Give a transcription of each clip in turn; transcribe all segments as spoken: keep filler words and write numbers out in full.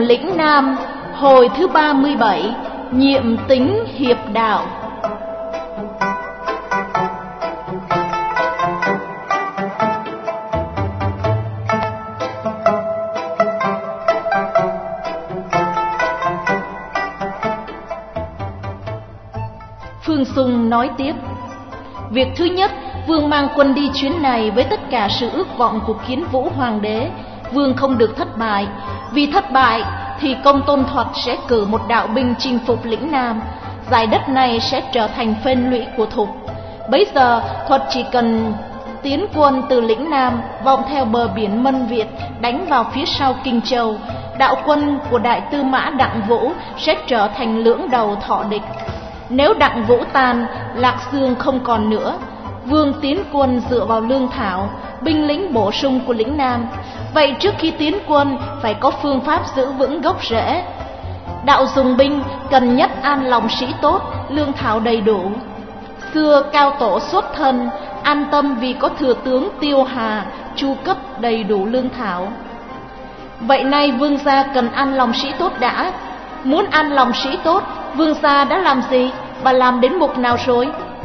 lĩnh Nam, hồi thứ ba mươi bảy, nhiệm tính hiệp đạo. Phương Sung nói tiếp: việc thứ nhất, Vương mang quân đi chuyến này với tất cả sự ước vọng của Kiến Vũ Hoàng đế. Vương không được thất bại, vì thất bại thì Công Tôn Thuật sẽ cử một đạo binh chinh phục lĩnh Nam. Dải đất này sẽ trở thành phên lũy của Thục. Bấy giờ Thuật chỉ cần tiến quân từ lĩnh Nam vòng theo bờ biển Mân Việt đánh vào phía sau Kinh Châu. Đạo quân của Đại Tư Mã Đặng Vũ sẽ trở thành lưỡng đầu thọ địch. Nếu Đặng Vũ tàn, Lạc Dương không còn nữa, Vương tiến quân dựa vào lương thảo, binh lính bổ sung của lĩnh Nam. Vậy trước khi tiến quân phải có phương pháp giữ vững gốc rễ. Đạo dùng binh cần nhất an lòng sĩ tốt, lương thảo đầy đủ. Xưa cao tổ xuất thân, an tâm vì có thừa tướng Tiêu Hà chu cấp đầy đủ lương thảo. Vậy nay vương gia cần an lòng sĩ tốt đã. Muốn an lòng sĩ tốt, vương gia đã làm gì và làm đến mục nào rồi?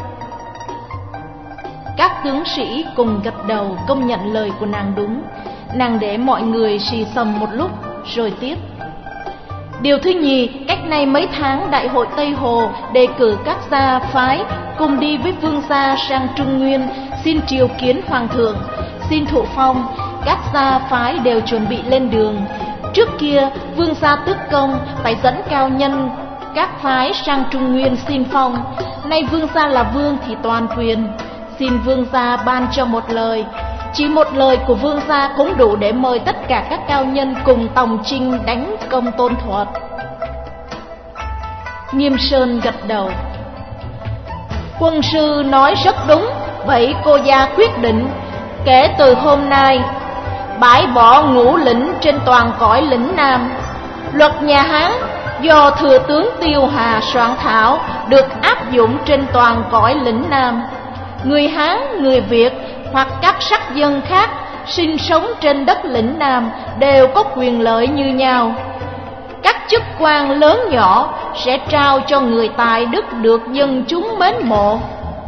Các tướng sĩ cùng gật đầu công nhận lời của nàng đúng. Nàng để mọi người xì xầm một lúc rồi tiếp: điều thứ nhì, cách nay mấy tháng Đại hội Tây Hồ đề cử các gia phái cùng đi với vương gia sang Trung Nguyên xin triều kiến hoàng thượng, xin thụ phong. Các gia phái đều chuẩn bị lên đường. Trước kia vương gia tước công phải dẫn cao nhân các phái sang Trung Nguyên xin phong. Nay vương gia là vương thì toàn quyền. Xin vương gia ban cho một lời. Chỉ một lời của vương gia cũng đủ để mời tất cả các cao nhân cùng tòng chinh đánh Công Tôn Thuật. Nghiêm Sơn gật đầu: quân sư nói rất đúng. Vậy cô gia quyết định kể từ hôm nay bãi bỏ ngũ lĩnh trên toàn cõi lĩnh Nam. Luật nhà Hán do thừa tướng Tiêu Hà soạn thảo được áp dụng trên toàn cõi lĩnh Nam. Người Hán, người Việt hoặc các sắc dân khác sinh sống trên đất lĩnh Nam đều có quyền lợi như nhau. Các chức quan lớn nhỏ sẽ trao cho người tài đức được dân chúng mến mộ.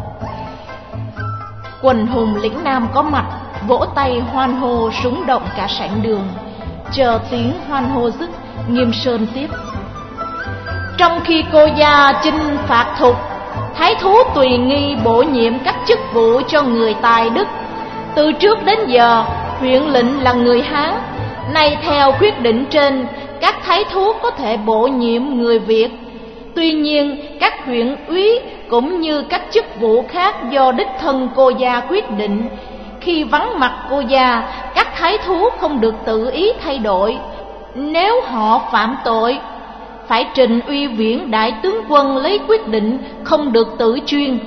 Quần hùng lĩnh Nam có mặt vỗ tay hoan hô rúng động cả sảnh đường. Chờ tiếng hoan hô dứt, Nghiêm Sơn tiếp: trong khi cô gia chinh phạt Thục, thái thú tùy nghi bổ nhiệm các chức vụ cho người tài đức. Từ trước đến giờ huyện lệnh là người Hán. Nay theo quyết định trên, các thái thú có thể bổ nhiệm người Việt. Tuy nhiên các huyện úy cũng như các chức vụ khác do đích thân cô gia quyết định. Khi vắng mặt cô gia, các thái thú không được tự ý thay đổi. Nếu họ phạm tội, phải trình uy viễn đại tướng quân lấy quyết định, không được tự chuyên.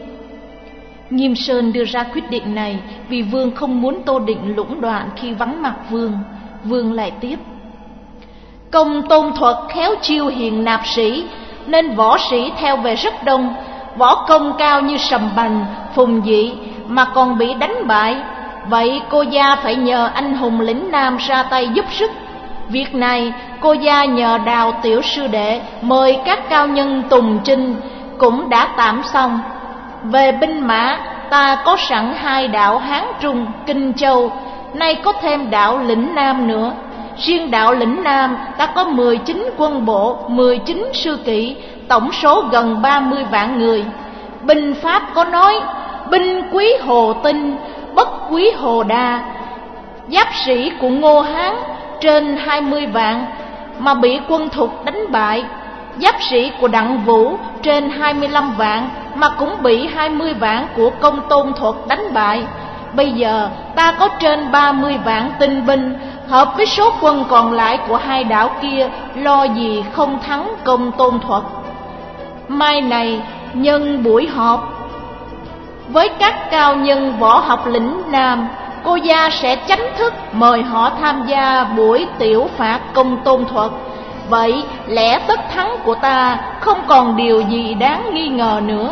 Nghiêm Sơn đưa ra quyết định này vì vương không muốn Tô Định lũng đoạn khi vắng mặt vương. Vương lại tiếp: Công Tôn Thuật khéo chiêu hiền nạp sĩ, nên võ sĩ theo về rất đông. Võ công cao như Sầm Bành, Phùng Dị mà còn bị đánh bại. Vậy cô gia phải nhờ anh hùng lĩnh Nam ra tay giúp sức. Việc này cô gia nhờ Đào tiểu sư đệ mời các cao nhân tùng chinh cũng đã tạm xong. Về binh mã, ta có sẵn hai đạo Hán Trung, Kinh Châu, nay có thêm đạo lĩnh Nam nữa. Riêng đạo lĩnh Nam ta có mười chín quân bộ, mười chín sư kỵ, tổng số gần ba mươi vạn người. Binh pháp có nói: binh quý hồ tinh, bất quý hồ đa. Giáp sĩ của Ngô Hán trên hai mươi vạn mà bị quân Thục đánh bại. Giáp sĩ của Đặng Vũ trên hai mươi lăm vạn mà cũng bị hai mươi vạn của Công Tôn Thuật đánh bại. Bây giờ ta có trên ba mươi vạn tinh binh, hợp với số quân còn lại của hai đảo kia, lo gì không thắng Công Tôn Thuật. Mai này nhân buổi họp với các cao nhân võ học lĩnh Nam, cô gia sẽ chánh thức mời họ tham gia buổi tiểu phạt Công Tôn Thuật. Vậy lẽ tất thắng của ta không còn điều gì đáng nghi ngờ nữa.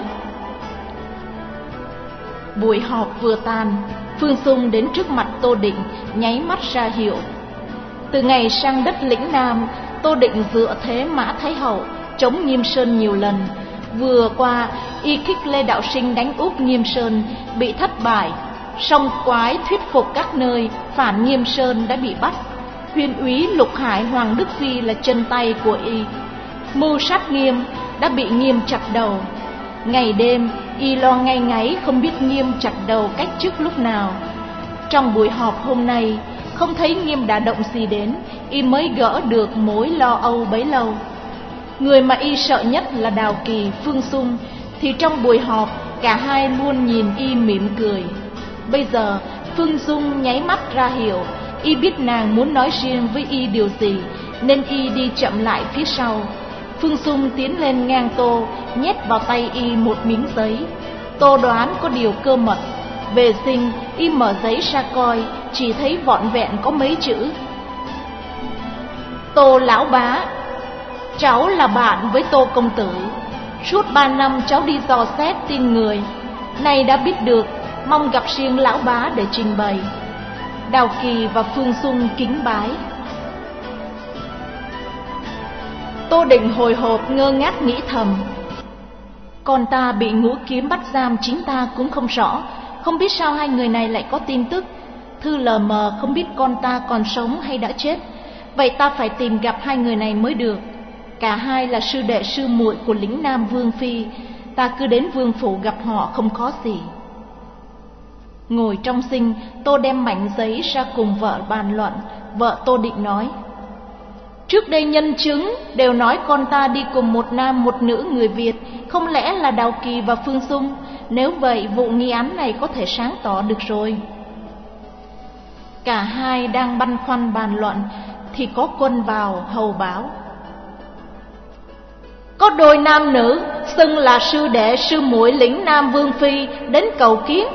Buổi họp vừa tan, Phương Sung đến trước mặt Tô Định, nháy mắt ra hiệu. Từ ngày sang đất lĩnh Nam, Tô Định dựa thế Mã Thái Hậu chống Nghiêm Sơn nhiều lần. Vừa qua y kích Lê Đạo Sinh đánh úp Nghiêm Sơn bị thất bại, song Quái thuyết phục các nơi phản Nghiêm Sơn đã bị bắt. Huyền úy Lục Hải Hoàng Đức Phi là chân tay của y, mưu sát Nghiêm đã bị Nghiêm chặt đầu. Ngày đêm y lo ngay ngáy không biết Nghiêm chặt đầu cách chức lúc nào. Trong buổi họp hôm nay không thấy Nghiêm đã động gì đến, y mới gỡ được mối lo âu bấy lâu. Người mà y sợ nhất là Đào Kỳ, Phương Sung, thì trong buổi họp cả hai luôn nhìn y mỉm cười. Bây giờ Phương Sung nháy mắt ra hiểu y biết nàng muốn nói riêng với y điều gì, nên y đi chậm lại phía sau. Phương Sung tiến lên ngang Tô, nhét vào tay y một miếng giấy. Tô đoán có điều cơ mật. Về sinh, y mở giấy ra coi, chỉ thấy vỏn vẹn có mấy chữ: Tô lão bá, cháu là bạn với Tô công tử. Suốt ba năm cháu đi dò xét tin người, nay đã biết được, mong gặp riêng lão bá để trình bày. Đào Kỳ và Phương Sung kính bái. Tô Định hồi hộp ngơ ngác nghĩ thầm: con ta bị Ngũ Kiếm bắt giam, chính ta cũng không rõ, không biết sao hai người này lại có tin tức. Thư lờ mờ không biết con ta còn sống hay đã chết. Vậy ta phải tìm gặp hai người này mới được. Cả hai là sư đệ sư muội của lĩnh Nam Vương Phi, ta cứ đến vương phủ gặp họ không khó gì. Ngồi trong sinh, Tô đem mảnh giấy ra cùng vợ bàn luận. Vợ Tô Định nói: trước đây nhân chứng đều nói con ta đi cùng một nam một nữ người Việt, không lẽ là Đào Kỳ và Phương Sung? Nếu vậy vụ nghi án này có thể sáng tỏ được rồi. Cả hai đang băn khoăn bàn luận thì có quân vào hầu báo: có đôi nam nữ xưng là sư đệ sư muội lĩnh Nam Vương Phi đến cầu kiến.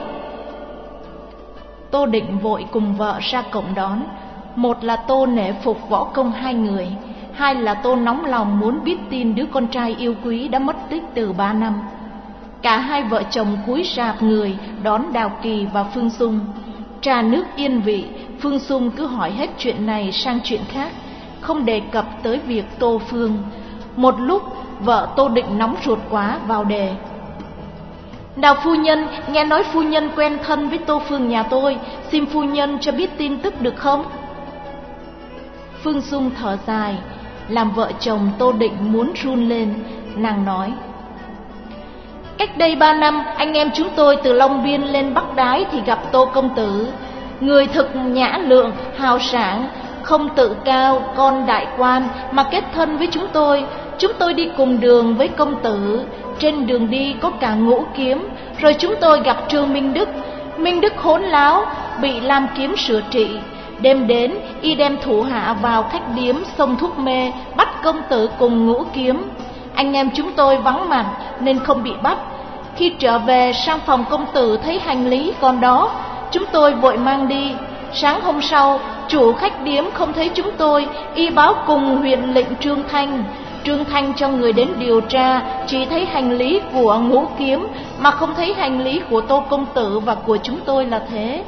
Tô Định vội cùng vợ ra cổng đón. Một là Tô nể phục võ công hai người, hai là Tô nóng lòng muốn biết tin đứa con trai yêu quý đã mất tích từ ba năm. Cả hai vợ chồng cúi rạp người đón Đào Kỳ và Phương Sung. Trà nước yên vị, Phương Sung cứ hỏi hết chuyện này sang chuyện khác, không đề cập tới việc Tô Phương. Một lúc vợ Tô Định nóng ruột quá vào đề: Đào phu nhân, nghe nói phu nhân quen thân với Tô Phương nhà tôi, xin phu nhân cho biết tin tức được không? Phương Sung thở dài, làm vợ chồng Tô Định muốn run lên. Nàng nói: cách đây ba năm, anh em chúng tôi từ Long Biên lên Bắc Đái thì gặp Tô công tử. Người thực nhã lượng, hào sảng, không tự cao, con đại quan mà kết thân với chúng tôi. Chúng tôi đi cùng đường với công tử. Trên đường đi có cả Ngũ Kiếm. Rồi chúng tôi gặp Trương Minh Đức. Minh Đức hỗn láo, bị Lam Kiếm sửa trị. Đêm đến, y đem thủ hạ vào khách điếm xông thuốc mê, bắt công tử cùng Ngũ Kiếm. Anh em chúng tôi vắng mặt nên không bị bắt. Khi trở về sang phòng công tử thấy hành lý còn đó, chúng tôi vội mang đi. Sáng hôm sau, chủ khách điếm không thấy chúng tôi, y báo cùng huyện lệnh Trương Thanh. Trương Thanh cho người đến điều tra, chỉ thấy hành lý của Ngũ Kiếm mà không thấy hành lý của Tô công tử và của chúng tôi là thế.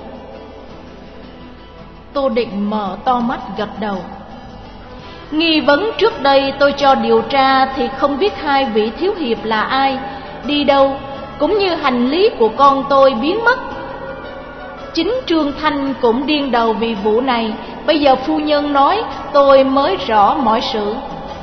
Tô Định mở to mắt gật đầu. Nghi vấn trước đây tôi cho điều tra thì không biết hai vị thiếu hiệp là ai, đi đâu, cũng như hành lý của con tôi biến mất. Chính Trương Thanh cũng điên đầu vì vụ này. Bây giờ phu nhân nói tôi mới rõ mọi sự.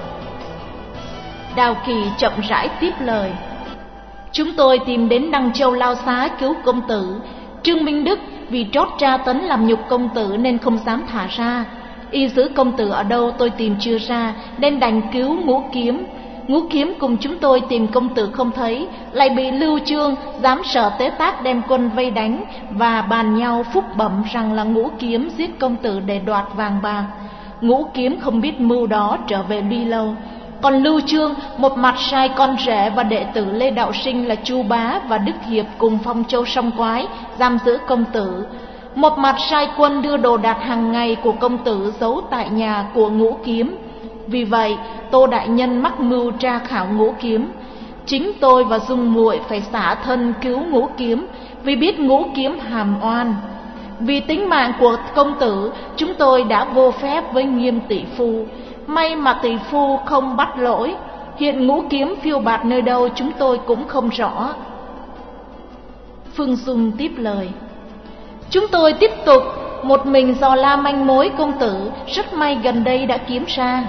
Đào Kỳ chậm rãi tiếp lời: chúng tôi tìm đến Đăng Châu Lao Xá cứu công tử. Trương Minh Đức vì trót tra tấn làm nhục công tử nên không dám thả ra. Y giữ công tử ở đâu tôi tìm chưa ra, nên đành cứu Ngũ Kiếm. Ngũ Kiếm cùng chúng tôi tìm công tử không thấy, lại bị Lưu Chương dám sợ tế tác đem quân vây đánh, và bàn nhau phúc bẩm rằng là Ngũ Kiếm giết công tử để đoạt vàng bạc. Ngũ Kiếm không biết mưu đó trở về Ly Lâu. Còn Lưu Chương một mặt sai con rể và đệ tử Lê Đạo Sinh là Chu Bá và Đức Hiệp cùng Phong Châu Song Quái giam giữ công tử, một mặt sai quân đưa đồ đạc hàng ngày của công tử giấu tại nhà của Ngũ Kiếm. Vì vậy Tô đại nhân mắc mưu tra khảo Ngũ Kiếm. Chính tôi và Dung muội phải xả thân cứu Ngũ Kiếm, vì biết Ngũ Kiếm hàm oan. Vì tính mạng của công tử, chúng tôi đã vô phép với Nghiêm tỷ phu. May mà tỷ phu không bắt lỗi. Hiện ngũ kiếm phiêu bạt nơi đâu chúng tôi cũng không rõ. Phương Dung tiếp lời: Chúng tôi tiếp tục một mình dò la manh mối công tử, rất may gần đây đã kiếm ra.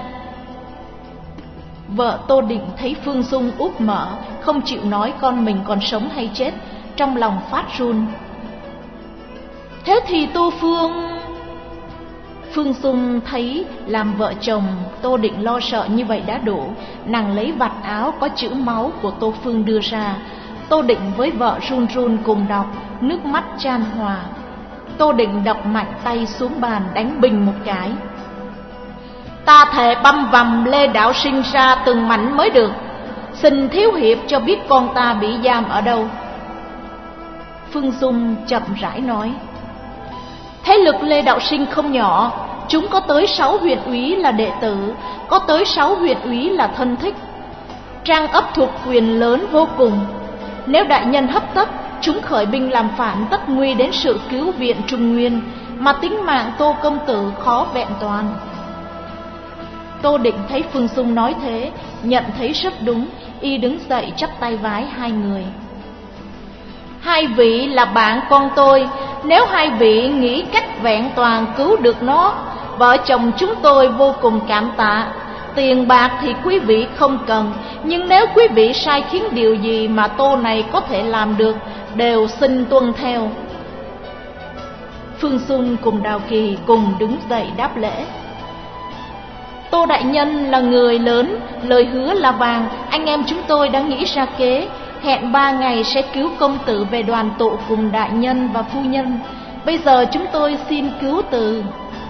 Vợ Tô Định thấy Phương Dung úp mở, không chịu nói con mình còn sống hay chết, trong lòng phát run. Thế thì Tô Phương... Phương Dung thấy làm vợ chồng Tô Định lo sợ như vậy đã đủ. Nàng lấy vạt áo có chữ máu của Tô Phương đưa ra. Tô Định với vợ run run cùng đọc, nước mắt chan hòa. Tô Định đọc mạnh tay xuống bàn đánh bình một cái. Ta thề băm vằm Lê Đạo Sinh ra từng mảnh mới được. Xin thiếu hiệp cho biết con ta bị giam ở đâu. Phương Dung chậm rãi nói: Thế lực Lê Đạo Sinh không nhỏ, chúng có tới sáu huyện úy là đệ tử, có tới sáu huyện úy là thân thích. Trang ấp thuộc quyền lớn vô cùng. Nếu đại nhân hấp tấp, chúng khởi binh làm phản, tất nguy đến sự cứu viện Trung Nguyên, mà tính mạng Tô công tử khó vẹn toàn. Tô Định thấy Phương Dung nói thế, nhận thấy rất đúng, y đứng dậy chắp tay vái hai người. Hai vị là bạn con tôi, nếu hai vị nghĩ cách vẹn toàn cứu được nó, vợ chồng chúng tôi vô cùng cảm tạ. Tiền bạc thì quý vị không cần, nhưng nếu quý vị sai khiến điều gì mà Tô này có thể làm được, đều xin tuân theo. Phương Dung cùng Đào Kỳ cùng đứng dậy đáp lễ. Tô đại nhân là người lớn, lời hứa là vàng. Anh em chúng tôi đã nghĩ ra kế, hẹn ba ngày sẽ cứu công tử về đoàn tụ cùng đại nhân và phu nhân. Bây giờ chúng tôi xin cứu từ.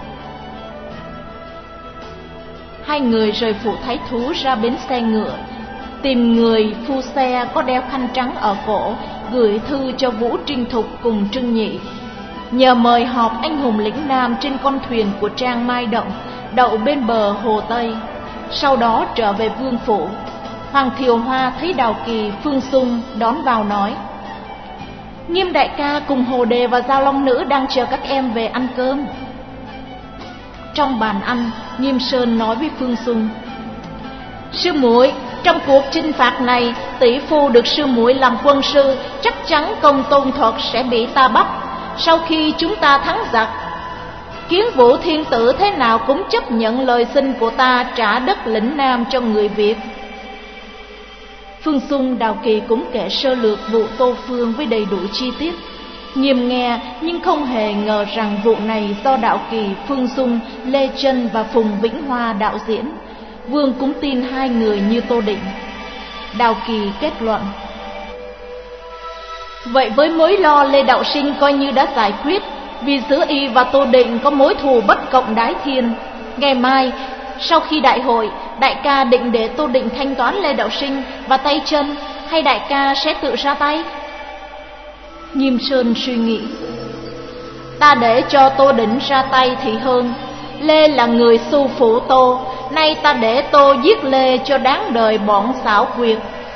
Hai người rời phủ thái thú ra bến xe ngựa, tìm người phu xe có đeo khăn trắng ở cổ, gửi thư cho Vũ Trinh Thục cùng Trưng Nhị, nhờ mời họp anh hùng lĩnh Nam trên con thuyền của Trang Mai Động, đậu bên bờ Hồ Tây, sau đó trở về vương phủ. Hoàng Thiều Hoa thấy Đào Kỳ, Phương Dung đón vào nói: Nghiêm đại ca cùng Hồ Đề và Giao Long Nữ đang chờ các em về ăn cơm. Trong bàn ăn, Nghiêm Sơn nói với Phương Dung: Sư muội, trong cuộc chinh phạt này, tỷ phu được sư muội làm quân sư, chắc chắn Công Tôn Thuật sẽ bị ta bắt. Sau khi chúng ta thắng giặc, Kiến Vũ Thiên Tử thế nào cũng chấp nhận lời xin của ta trả đất lĩnh Nam cho người Việt. Phương Dung, Đào Kỳ cũng kể sơ lược vụ Tô Phương với đầy đủ chi tiết. Nghiêm nghe nhưng không hề ngờ rằng vụ này do Đạo Kỳ, Phương Dung, Lê Trân và Phùng Vĩnh Hoa đạo diễn. Vương cũng tin hai người như Tô Định. Đào Kỳ kết luận: Vậy với mối lo Lê Đạo Sinh coi như đã giải quyết, vì giữa y và Tô Định có mối thù bất cộng đái thiên. Ngày mai sau khi đại hội, đại ca định để Tô Định thanh toán Lê Đạo Sinh và tay chân, hay đại ca sẽ tự ra tay? Nghiêm Sơn suy nghĩ: Ta để cho Tô Định ra tay thì hơn. Lê là người xu phụ Tô, nay ta để Tô giết Lê cho đáng đời bọn xảo quyệt.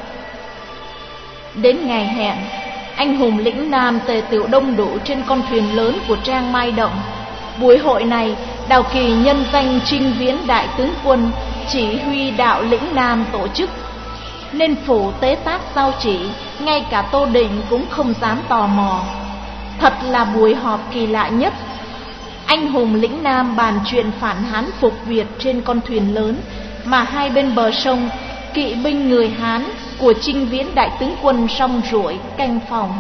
Đến ngày hẹn, anh hùng lĩnh Nam tề tựu đông đủ trên con thuyền lớn của Trang Mai Động. Buổi hội này, Đào Kỳ nhân danh Trinh Viễn đại tướng quân, chỉ huy đạo lĩnh Nam tổ chức, nên phủ tế tác giao chỉ, ngay cả Tô Định cũng không dám tò mò. Thật là buổi họp kỳ lạ nhất. Anh hùng lĩnh Nam bàn chuyện phản Hán phục Việt trên con thuyền lớn, mà hai bên bờ sông, kỵ binh người Hán của Trinh Viễn đại tướng quân song ruổi canh phòng.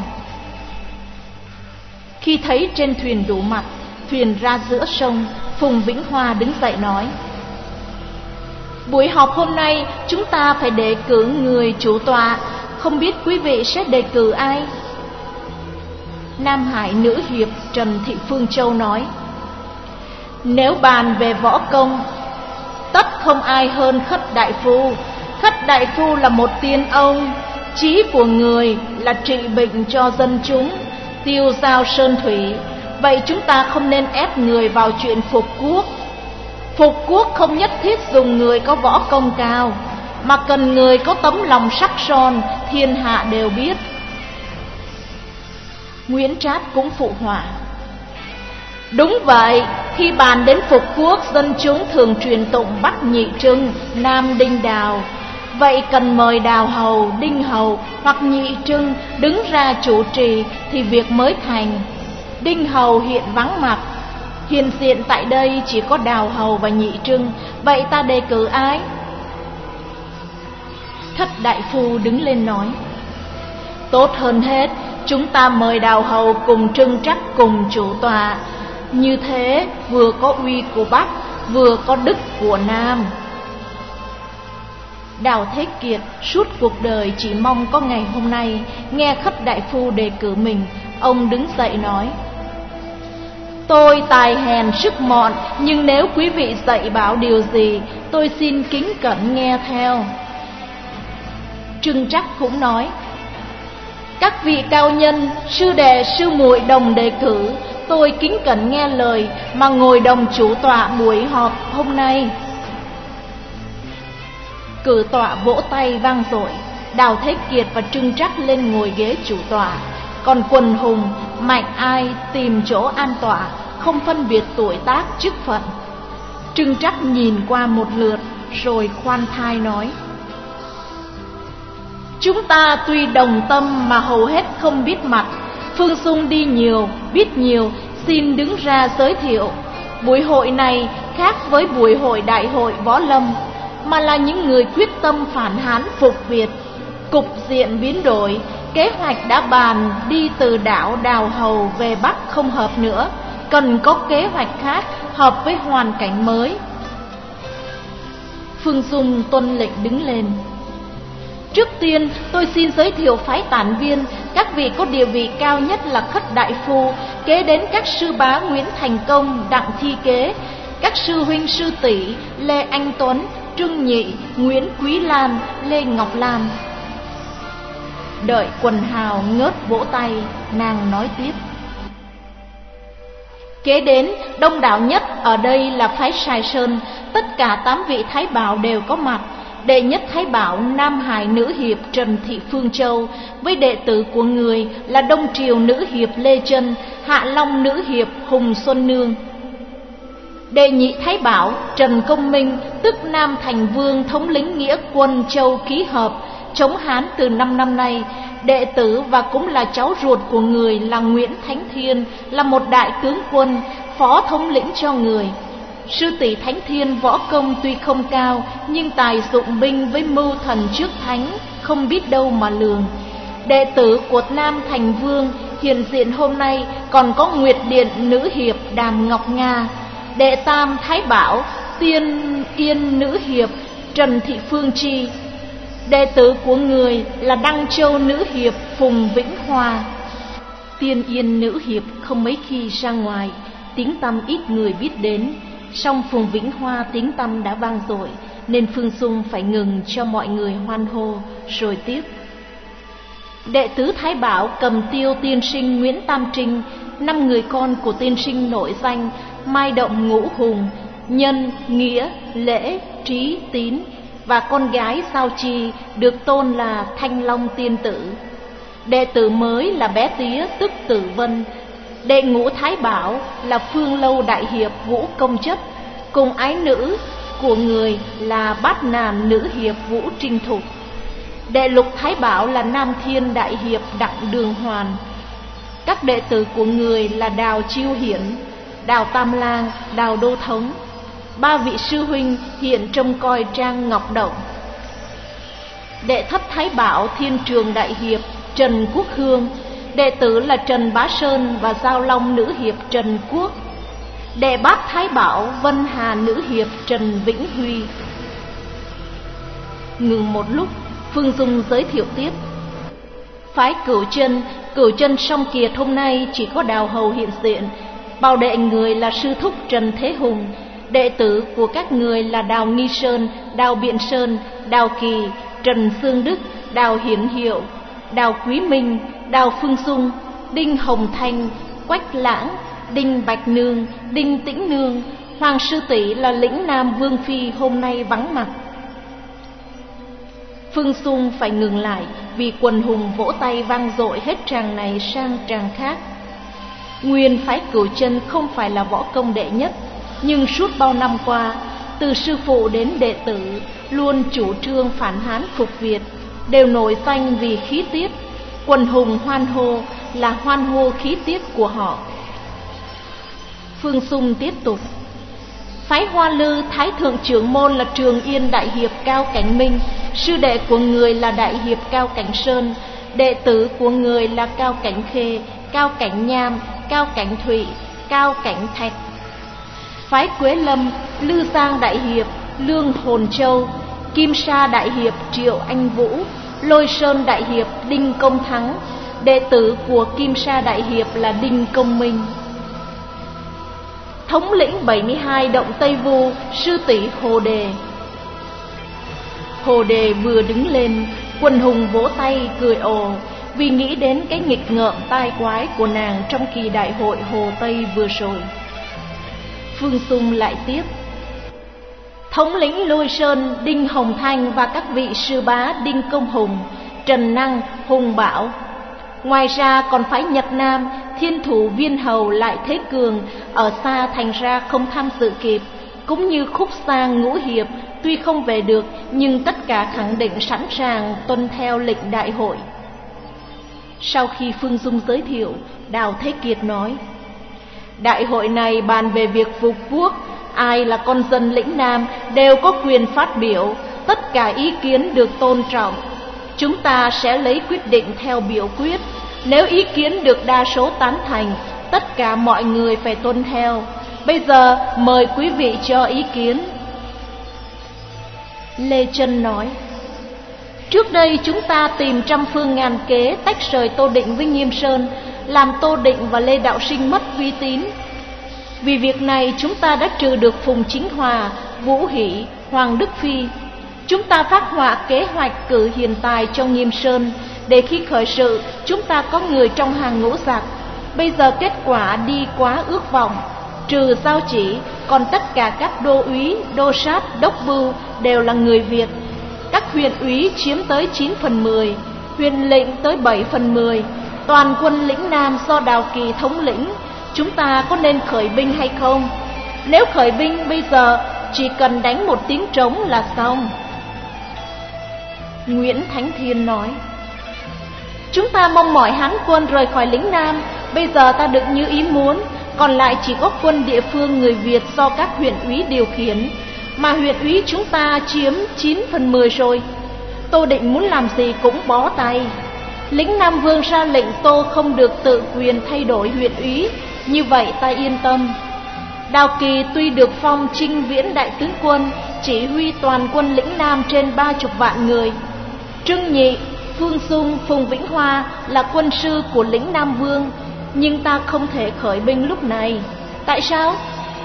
Khi thấy trên thuyền đủ mặt, thuyền ra giữa sông, Phùng Vĩnh Hoa đứng dậy nói: Buổi họp hôm nay chúng ta phải đề cử người chủ tọa, không biết quý vị sẽ đề cử ai? Nam Hải nữ hiệp Trần Thị Phương Châu nói: Nếu bàn về võ công, tất không ai hơn Khất đại phu. Khất đại phu là một tiên ông, chí của người là trị bệnh cho dân chúng, tiêu giao sơn thủy. Vậy chúng ta không nên ép người vào chuyện phục quốc. Phục quốc không nhất thiết dùng người có võ công cao, mà cần người có tấm lòng sắc son, thiên hạ đều biết. Nguyễn Trát cũng phụ họa: Đúng vậy, Khi bàn đến phục quốc, dân chúng thường truyền tụng Bắc Nhị Trưng, Nam Đinh Đào. Vậy cần mời Đào Hầu, Đinh Hầu hoặc Nhị Trưng đứng ra chủ trì thì việc mới thành. Đinh Hầu hiện vắng mặt, hiện diện tại đây chỉ có Đào Hầu và Nhị Trưng. Vậy ta đề cử ai? Thất đại phu đứng lên nói: tốt hơn hết, chúng ta mời Đào Hầu cùng Trưng Trắc cùng chủ tọa. Như thế vừa có uy của Bắc, vừa có đức của Nam. Đào Thế Kiệt suốt cuộc đời chỉ mong có ngày hôm nay. Nghe Khất đại phu đề cử mình, ông đứng dậy nói: tôi tài hèn sức mọn, nhưng nếu quý vị dạy bảo điều gì, tôi xin kính cẩn nghe theo. Trưng Trắc cũng nói: các vị cao nhân, sư đệ sư muội đồng đề cử, tôi kính cẩn nghe lời mà ngồi đồng chủ tọa buổi họp hôm nay. Cử tọa vỗ tay vang dội. Đào Thế Kiệt và Trưng Trắc lên ngồi ghế chủ tọa, còn quần hùng mạnh ai tìm chỗ an tọa, không phân biệt tuổi tác chức phận. Trưng Trắc nhìn qua một lượt rồi khoan thai nói: chúng ta tuy đồng tâm mà hầu hết không biết mặt. Phương Dung đi nhiều, biết nhiều, xin đứng ra giới thiệu. Buổi hội này khác với buổi hội đại hội võ lâm, mà là những người quyết tâm phản Hán phục Việt. Cục diện biến đổi, kế hoạch đã bàn đi từ đảo Đào Hầu về Bắc không hợp nữa, cần có kế hoạch khác hợp với hoàn cảnh mới. Phương Dung tuân lệnh đứng lên: trước tiên tôi xin giới thiệu phái tản viên. Các vị có địa vị cao nhất là Khất đại phu, kế đến các sư bá Nguyễn Thành Công, Đặng Thi Kế, các sư huynh sư tỷ Lê Anh Tuấn, Trương Nhị, Nguyễn Quý Lan, Lê Ngọc Lan. Đợi quần hào ngớt vỗ tay, nàng nói tiếp: kế đến đông đảo nhất ở đây là phái Sài Sơn. Tất cả tám vị thái bảo đều có mặt. Đệ nhất thái bảo Nam Hải nữ hiệp Trần Thị Phương Châu, với đệ tử của người là Đông Triều nữ hiệp Lê Trân, Hạ Long nữ hiệp Hùng Xuân Nương. Đệ nhị thái bảo Trần Công Minh, tức Nam Thành Vương, thống lĩnh nghĩa quân Châu Ký Hợp, chống Hán từ năm năm nay. Đệ tử và cũng là cháu ruột của người là Nguyễn Thánh Thiên, là một đại tướng quân, phó thống lĩnh cho người. Sư tỷ Thánh Thiên võ công tuy không cao, nhưng tài dụng binh với mưu thần trước thánh, không biết đâu mà lường. Đệ tử của Nam Thành Vương hiện diện hôm nay còn có Nguyệt Điện nữ hiệp Đàm Ngọc Nga, đệ tam thái bảo Tiên Yên nữ hiệp Trần Thị Phương Chi. Đệ tử của người là Đăng Châu nữ hiệp Phùng Vĩnh Hoa. Tiên Yên nữ hiệp không mấy khi ra ngoài, tiếng tăm ít người biết đến. Song Phùng Vĩnh Hoa tiếng tăm đã vang dội, nên Phương Dung phải ngừng cho mọi người hoan hô, rồi tiếp: đệ tứ thái bảo Cầm Tiêu tiên sinh Nguyễn Tam Trinh, năm người con của tiên sinh nổi danh Mai Động Ngũ Hùng, Nhân, Nghĩa, Lễ, Trí, Tín, và con gái Giao Chi được tôn là Thanh Long tiên tử. Đệ tử mới là bé Tía tức Tử Vân. Đệ ngũ thái bảo là Phương Lâu đại hiệp Vũ Công Chất, cùng ái nữ của người là Bát Nàn nữ hiệp Vũ Trinh Thục. Đệ lục thái bảo là Nam Thiên đại hiệp Đặng Đường Hoàn. Các đệ tử của người là Đào Chiêu Hiển, Đào Tam Lang, Đào Đô Thống. Ba vị sư huynh hiện trông coi trang Ngọc Động. Đệ thất thái bảo Thiên Trường đại hiệp Trần Quốc Hương, đệ tử là Trần Bá Sơn và Giao Long nữ hiệp Trần Quốc. Đệ bát thái bảo Vân Hà nữ hiệp Trần Vĩnh Huy. Ngừng một lúc, Phương Dung giới thiệu tiếp: phái Cửu Chân, Cửu Chân Song Kiệt hôm nay chỉ có Đào Hầu hiện diện. Bảo đệ người là sư thúc Trần Thế Hùng. Đệ tử của các người là Đào Nghi Sơn, Đào Biện Sơn, Đào Kỳ, Trần Sương Đức, Đào Hiển Hiệu, Đào Quý Minh, Đào Phương Dung, Đinh Hồng Thanh, Quách Lãng, Đinh Bạch Nương, Đinh Tĩnh Nương. Hoàng sư tỷ là Lĩnh Nam Vương Phi hôm nay vắng mặt. Phương Dung phải ngừng lại vì quần hùng vỗ tay vang dội hết tràng này sang tràng khác. Nguyên phái Cửu Chân không phải là võ công đệ nhất, Nhưng suốt bao năm qua, từ sư phụ đến đệ tử luôn chủ trương phản Hán phục Việt, đều nổi danh vì khí tiết. Quần hùng hoan hô là hoan hô khí tiết của họ. Phương Sung tiếp tục: phái Hoa Lư Thái thượng trưởng môn là Trường Yên đại hiệp Cao Cảnh Minh, sư đệ của người là đại hiệp Cao Cảnh Sơn, đệ tử của người là Cao Cảnh Khê, Cao Cảnh Nham, Cao Cảnh Thụy, Cao Cảnh Thạch. Phái Quế Lâm Lư Giang đại hiệp Lương Hồn Châu, Kim Sa đại hiệp Triệu Anh Vũ, Lôi Sơn đại hiệp Đinh Công Thắng, đệ tử của Kim Sa đại hiệp là Đinh Công Minh. Thống lĩnh bảy mươi hai động Tây Vu sư tỷ Hồ Đề. Hồ Đề vừa đứng lên, quần hùng vỗ tay cười ồ, vì nghĩ đến cái nghịch ngợm tai quái của nàng trong kỳ đại hội Hồ Tây vừa rồi. Phương Sung lại tiếp: thống lĩnh Lôi Sơn Đinh Hồng Thanh và các vị sư bá Đinh Công Hùng, Trần Năng, Hùng Bảo. Ngoài ra còn phái Nhật Nam Thiên Thủ Viên Hầu Lại Thế Cường ở xa thành ra không tham dự kịp, cũng như Khúc Sang Ngũ Hiệp tuy không về được nhưng tất cả khẳng định sẵn sàng tuân theo lệnh đại hội. Sau khi Phương Dung giới thiệu, Đào Thế Kiệt nói: đại hội này bàn về việc phục quốc, ai là con dân lĩnh Nam đều có quyền phát biểu, tất cả ý kiến được tôn trọng. Chúng ta sẽ lấy quyết định theo biểu quyết, nếu ý kiến được đa số tán thành, tất cả mọi người phải tuân theo. Bây giờ mời quý vị cho ý kiến. Lê Chân nói: trước đây chúng ta tìm trăm phương ngàn kế tách rời Tô Định với Nghiêm Sơn, làm Tô Định và Lê Đạo Sinh mất uy tín. Vì việc này chúng ta đã trừ được Phùng Chính Hòa, Vũ Hỷ, Hoàng Đức Phi. Chúng ta phát họa kế hoạch cử hiền tài cho Nghiêm Sơn, để khi khởi sự chúng ta có người trong hàng ngũ giặc. Bây giờ kết quả đi quá ước vọng, trừ Giao Chỉ, còn tất cả các đô úy, đô sát, đốc bưu đều là người Việt. Các huyện úy chiếm tới chín phần mười, huyện lệnh tới bảy phần mười. Toàn quân lĩnh Nam do Đào Kỳ thống lĩnh. Chúng ta có nên khởi binh hay không? Nếu khởi binh bây giờ, chỉ cần đánh một tiếng trống là xong. Nguyễn Thánh Thiên nói: chúng ta mong mỏi Hán quân rời khỏi lĩnh Nam. Bây giờ ta được như ý muốn, còn lại chỉ có quân địa phương người Việt do các huyện úy điều khiển, mà huyện úy chúng ta chiếm chín phần mười rồi. Tô Định muốn làm gì cũng bó tay. Lĩnh Nam Vương ra lệnh Tô không được tự quyền thay đổi huyện úy, như vậy ta yên tâm. Đào Kỳ tuy được phong Trinh Viễn đại tướng quân, chỉ huy toàn quân lĩnh Nam trên ba chục vạn người. Trưng Nhị, Phương Dung, Phùng Vĩnh Hoa là quân sư của lĩnh Nam Vương, nhưng ta không thể khởi binh lúc này. Tại sao?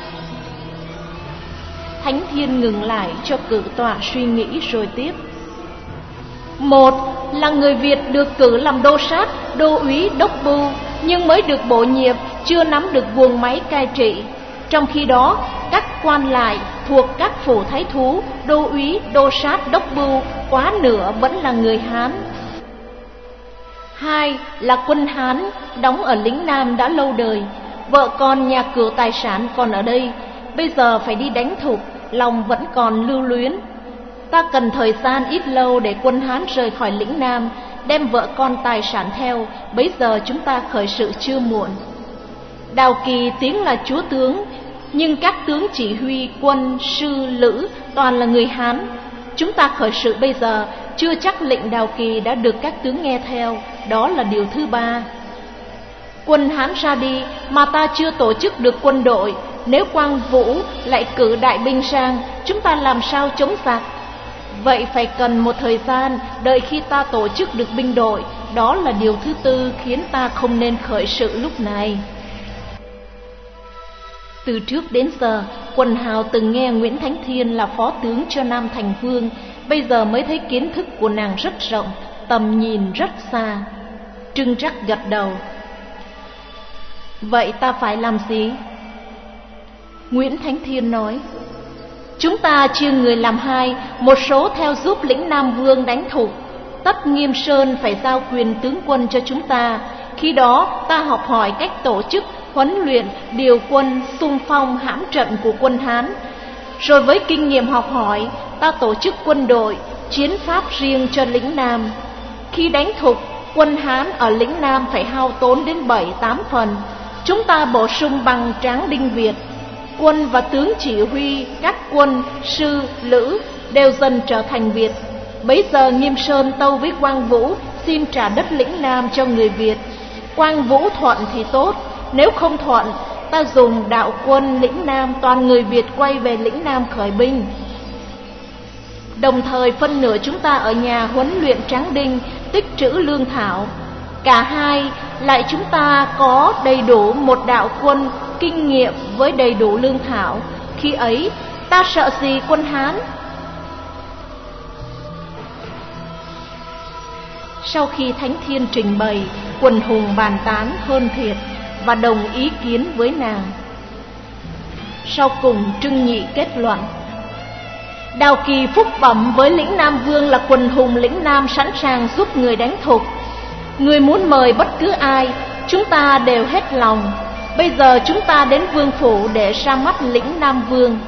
Thánh Thiên ngừng lại cho cử tọa suy nghĩ rồi tiếp: một là người Việt được cử làm đô sát, đô úy, đốc bưu, nhưng mới được bổ nhiệm, chưa nắm được guồng máy cai trị. Trong khi đó, các quan lại thuộc các phủ thái thú, đô úy, đô sát, đốc bưu quá nửa vẫn là người Hán. Hai là quân Hán đóng ở lĩnh Nam đã lâu đời, vợ con nhà cửa tài sản còn ở đây, bây giờ phải đi đánh Thục, lòng vẫn còn lưu luyến. Ta cần thời gian ít lâu để quân Hán rời khỏi lĩnh Nam, đem vợ con tài sản theo, bấy giờ chúng ta khởi sự chưa muộn. Đào Kỳ tiếng là chúa tướng, nhưng các tướng chỉ huy quân, sư, lữ toàn là người Hán. Chúng ta khởi sự bây giờ, chưa chắc lệnh Đào Kỳ đã được các tướng nghe theo, đó là điều thứ ba. Quân Hán ra đi mà ta chưa tổ chức được quân đội, nếu Quang Vũ lại cử đại binh sang, chúng ta làm sao chống giặc? Vậy phải cần một thời gian, đợi khi ta tổ chức được binh đội, đó là điều thứ tư khiến ta không nên khởi sự lúc này. Từ trước đến giờ, Quần Hào từng nghe Nguyễn Thánh Thiên là phó tướng cho Nam Thành Vương, bây giờ mới thấy kiến thức của nàng rất rộng, tầm nhìn rất xa. Trưng Trắc gật đầu. Vậy ta phải làm gì? Nguyễn Thánh Thiên nói: chúng ta chia người làm hai, một số theo giúp lĩnh Nam Vương đánh Thục. Tất Nghiêm Sơn phải giao quyền tướng quân cho chúng ta. Khi đó ta học hỏi cách tổ chức huấn luyện, điều quân, xung phong, hãm trận của quân Hán. Rồi với kinh nghiệm học hỏi, ta tổ chức quân đội, chiến pháp riêng cho lĩnh Nam. Khi đánh thục, quân Hán ở lĩnh Nam phải hao tốn đến bảy tám phần. Chúng ta bổ sung bằng Tráng Đinh Việt. Quân và tướng chỉ huy các quân, sư, lữ đều dần trở thành Việt. Bấy giờ Nghiêm Sơn tâu với Quang Vũ xin trả đất lĩnh Nam cho người Việt. Quang Vũ thuận thì tốt, nếu không thuận, ta dùng đạo quân lĩnh Nam toàn người Việt quay về lĩnh Nam khởi binh. Đồng thời phân nửa chúng ta ở nhà huấn luyện Tráng Đinh, tích trữ lương thảo. Cả hai lại chúng ta có đầy đủ một đạo quân kinh nghiệm với đầy đủ lương thảo. Khi ấy ta sợ gì quân Hán? Sau khi Thánh Thiên trình bày, quần hùng bàn tán hơn thiệt và đồng ý kiến với nàng. Sau cùng Trưng Nhị kết luận: Đào Kỳ phúc bẩm với lĩnh Nam Vương là quần hùng lĩnh Nam sẵn sàng giúp người đánh thục. Người muốn mời bất cứ ai, chúng ta đều hết lòng. Bây giờ chúng ta đến vương phủ để ra mắt lĩnh Nam Vương.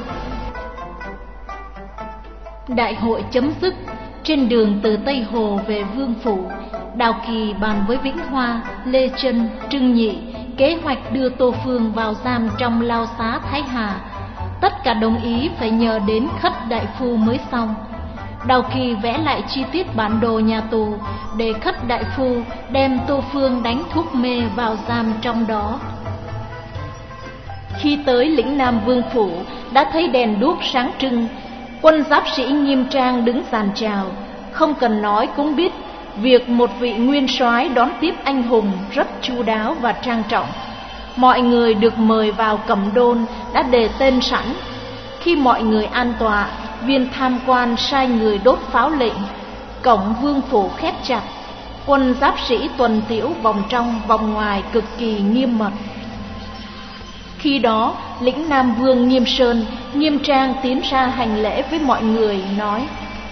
Đại hội chấm dứt. Trên đường từ Tây Hồ về vương phủ, Đào Kỳ bàn với Vĩnh Hoa, Lê Chân, Trưng Nhị kế hoạch đưa Tô Phương vào giam trong lao xá Thái Hà. Tất cả đồng ý phải nhờ đến Khất đại phu mới xong. Đào Kỳ vẽ lại chi tiết bản đồ nhà tù để Khất đại phu đem Tô Phương đánh thuốc mê vào giam trong đó. Khi tới lĩnh Nam Vương phủ, đã thấy đèn đuốc sáng trưng. Quân giáp sĩ nghiêm trang đứng dàn chào. Không cần nói cũng biết việc một vị nguyên soái đón tiếp anh hùng rất chu đáo và trang trọng. Mọi người được mời vào Cẩm Đôn đã đề tên sẵn. Khi mọi người an tọa, viên tham quan sai người đốt pháo lệnh. Cổng vương phủ khép chặt. Quân giáp sĩ tuần tiễu vòng trong vòng ngoài cực kỳ nghiêm mật. Khi đó, lĩnh Nam Vương Nghiêm Sơn nghiêm trang tiến ra hành lễ với mọi người, nói: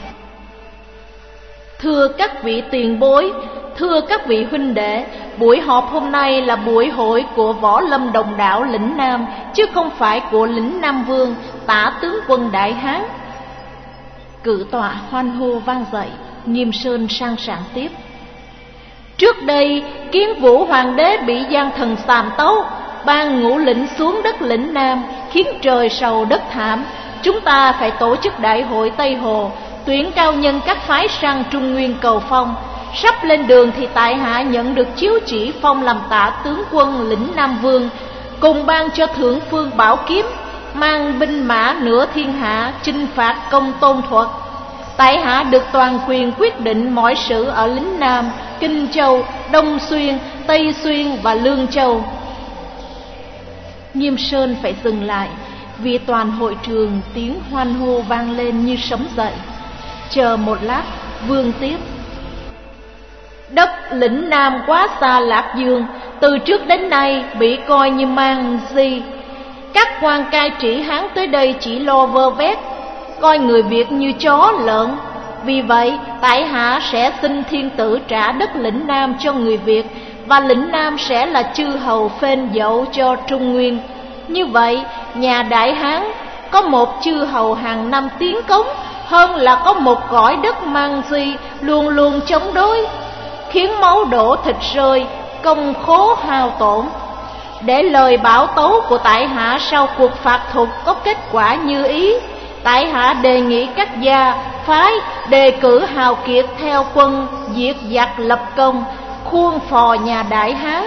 Thưa các vị tiền bối, thưa các vị huynh đệ, buổi họp hôm nay là buổi hội của Võ Lâm Đồng Đạo lĩnh Nam, chứ không phải của lĩnh Nam Vương, Tả tướng quân Đại Hán. Cử tọa hoan hô vang dậy. Nghiêm Sơn sang sảng tiếp: Trước đây Kiến Vũ Hoàng đế bị gian thần xàm tấu, ban ngũ lĩnh xuống đất lĩnh Nam, khiến trời sầu đất thảm. Chúng ta phải tổ chức đại hội Tây Hồ, tuyển cao nhân các phái sang Trung Nguyên cầu phong. Sắp lên đường thì tại hạ nhận được chiếu chỉ phong làm Tả tướng quân lĩnh Nam Vương, cùng ban cho thượng phương bảo kiếm, mang binh mã nửa thiên hạ chinh phạt Công Tôn Thuật. Tại hạ được toàn quyền quyết định mọi sự ở lĩnh Nam, Kinh Châu, Đông Xuyên, Tây Xuyên và Lương Châu. Nghiêm Sơn phải dừng lại, vì toàn hội trường tiếng hoan hô vang lên như sấm dậy. Chờ một lát, Vương tiếp: Đất lĩnh Nam quá xa Lạc Dương, từ trước đến nay bị coi như mang di. Các quan cai trị Hán tới đây chỉ lo vơ vét, coi người Việt như chó lợn. Vì vậy, tại hạ sẽ xin thiên tử trả đất lĩnh Nam cho người Việt, và lĩnh Nam sẽ là chư hầu phên dậu cho Trung Nguyên. Như vậy, nhà Đại Hán có một chư hầu hàng năm tiến cống, hơn là có một cõi đất mang di luôn luôn chống đối, khiến máu đổ thịt rơi, công khố hao tổn. Để lời bảo tấu của tại hạ sau cuộc phạt thục có kết quả như ý, tại hạ đề nghị các gia phái đề cử hào kiệt theo quân diệt giặc lập công, khuôn phò nhà Đại Hán.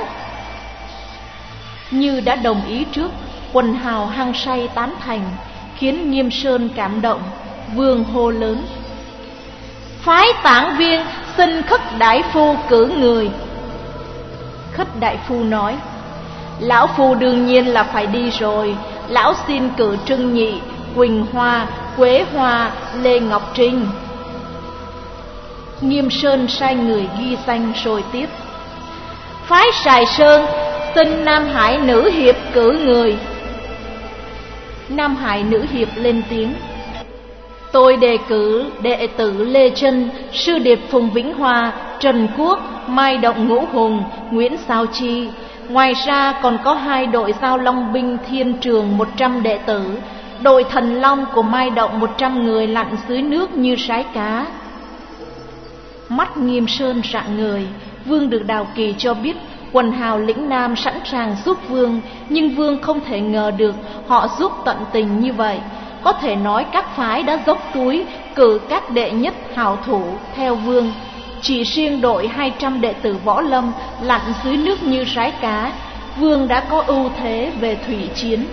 Như đã đồng ý trước, quần hào hăng say tán thành, khiến Nghiêm Sơn cảm động. Vương hô lớn: Phái tản viên xin Khất đại phu cử người. Khất đại phu nói: Lão phu đương nhiên là phải đi rồi. Lão xin cử Trưng Nhị, Quỳnh Hoa, Quế Hoa, Lê Ngọc Trinh. Nghiêm Sơn sai người ghi danh rồi tiếp: Phái Sài Sơn xin Nam Hải nữ hiệp cử người. Nam Hải nữ hiệp lên tiếng: Tôi đề cử đệ tử Lê Chân, sư điệp Phùng Vĩnh Hoa, Trần Quốc, Mai Động Ngũ Hùng, Nguyễn Sao Chi, Ngoài ra còn có hai đội Giao Long binh Thiên Trường một trăm đệ tử, đội Thần Long của Mai Động một trăm người lặn dưới nước như sái cá. Mắt Nghiêm Sơn rạng ngời. Vương được Đào Kỳ cho biết quần hào lĩnh Nam sẵn sàng giúp Vương, nhưng Vương không thể ngờ được họ giúp tận tình như vậy. Có thể nói các phái đã dốc túi cử các đệ nhất hào thủ theo Vương. Chỉ riêng đội hai trăm đệ tử võ lâm lặn dưới nước như sái cá, Vương đã có ưu thế về thủy chiến.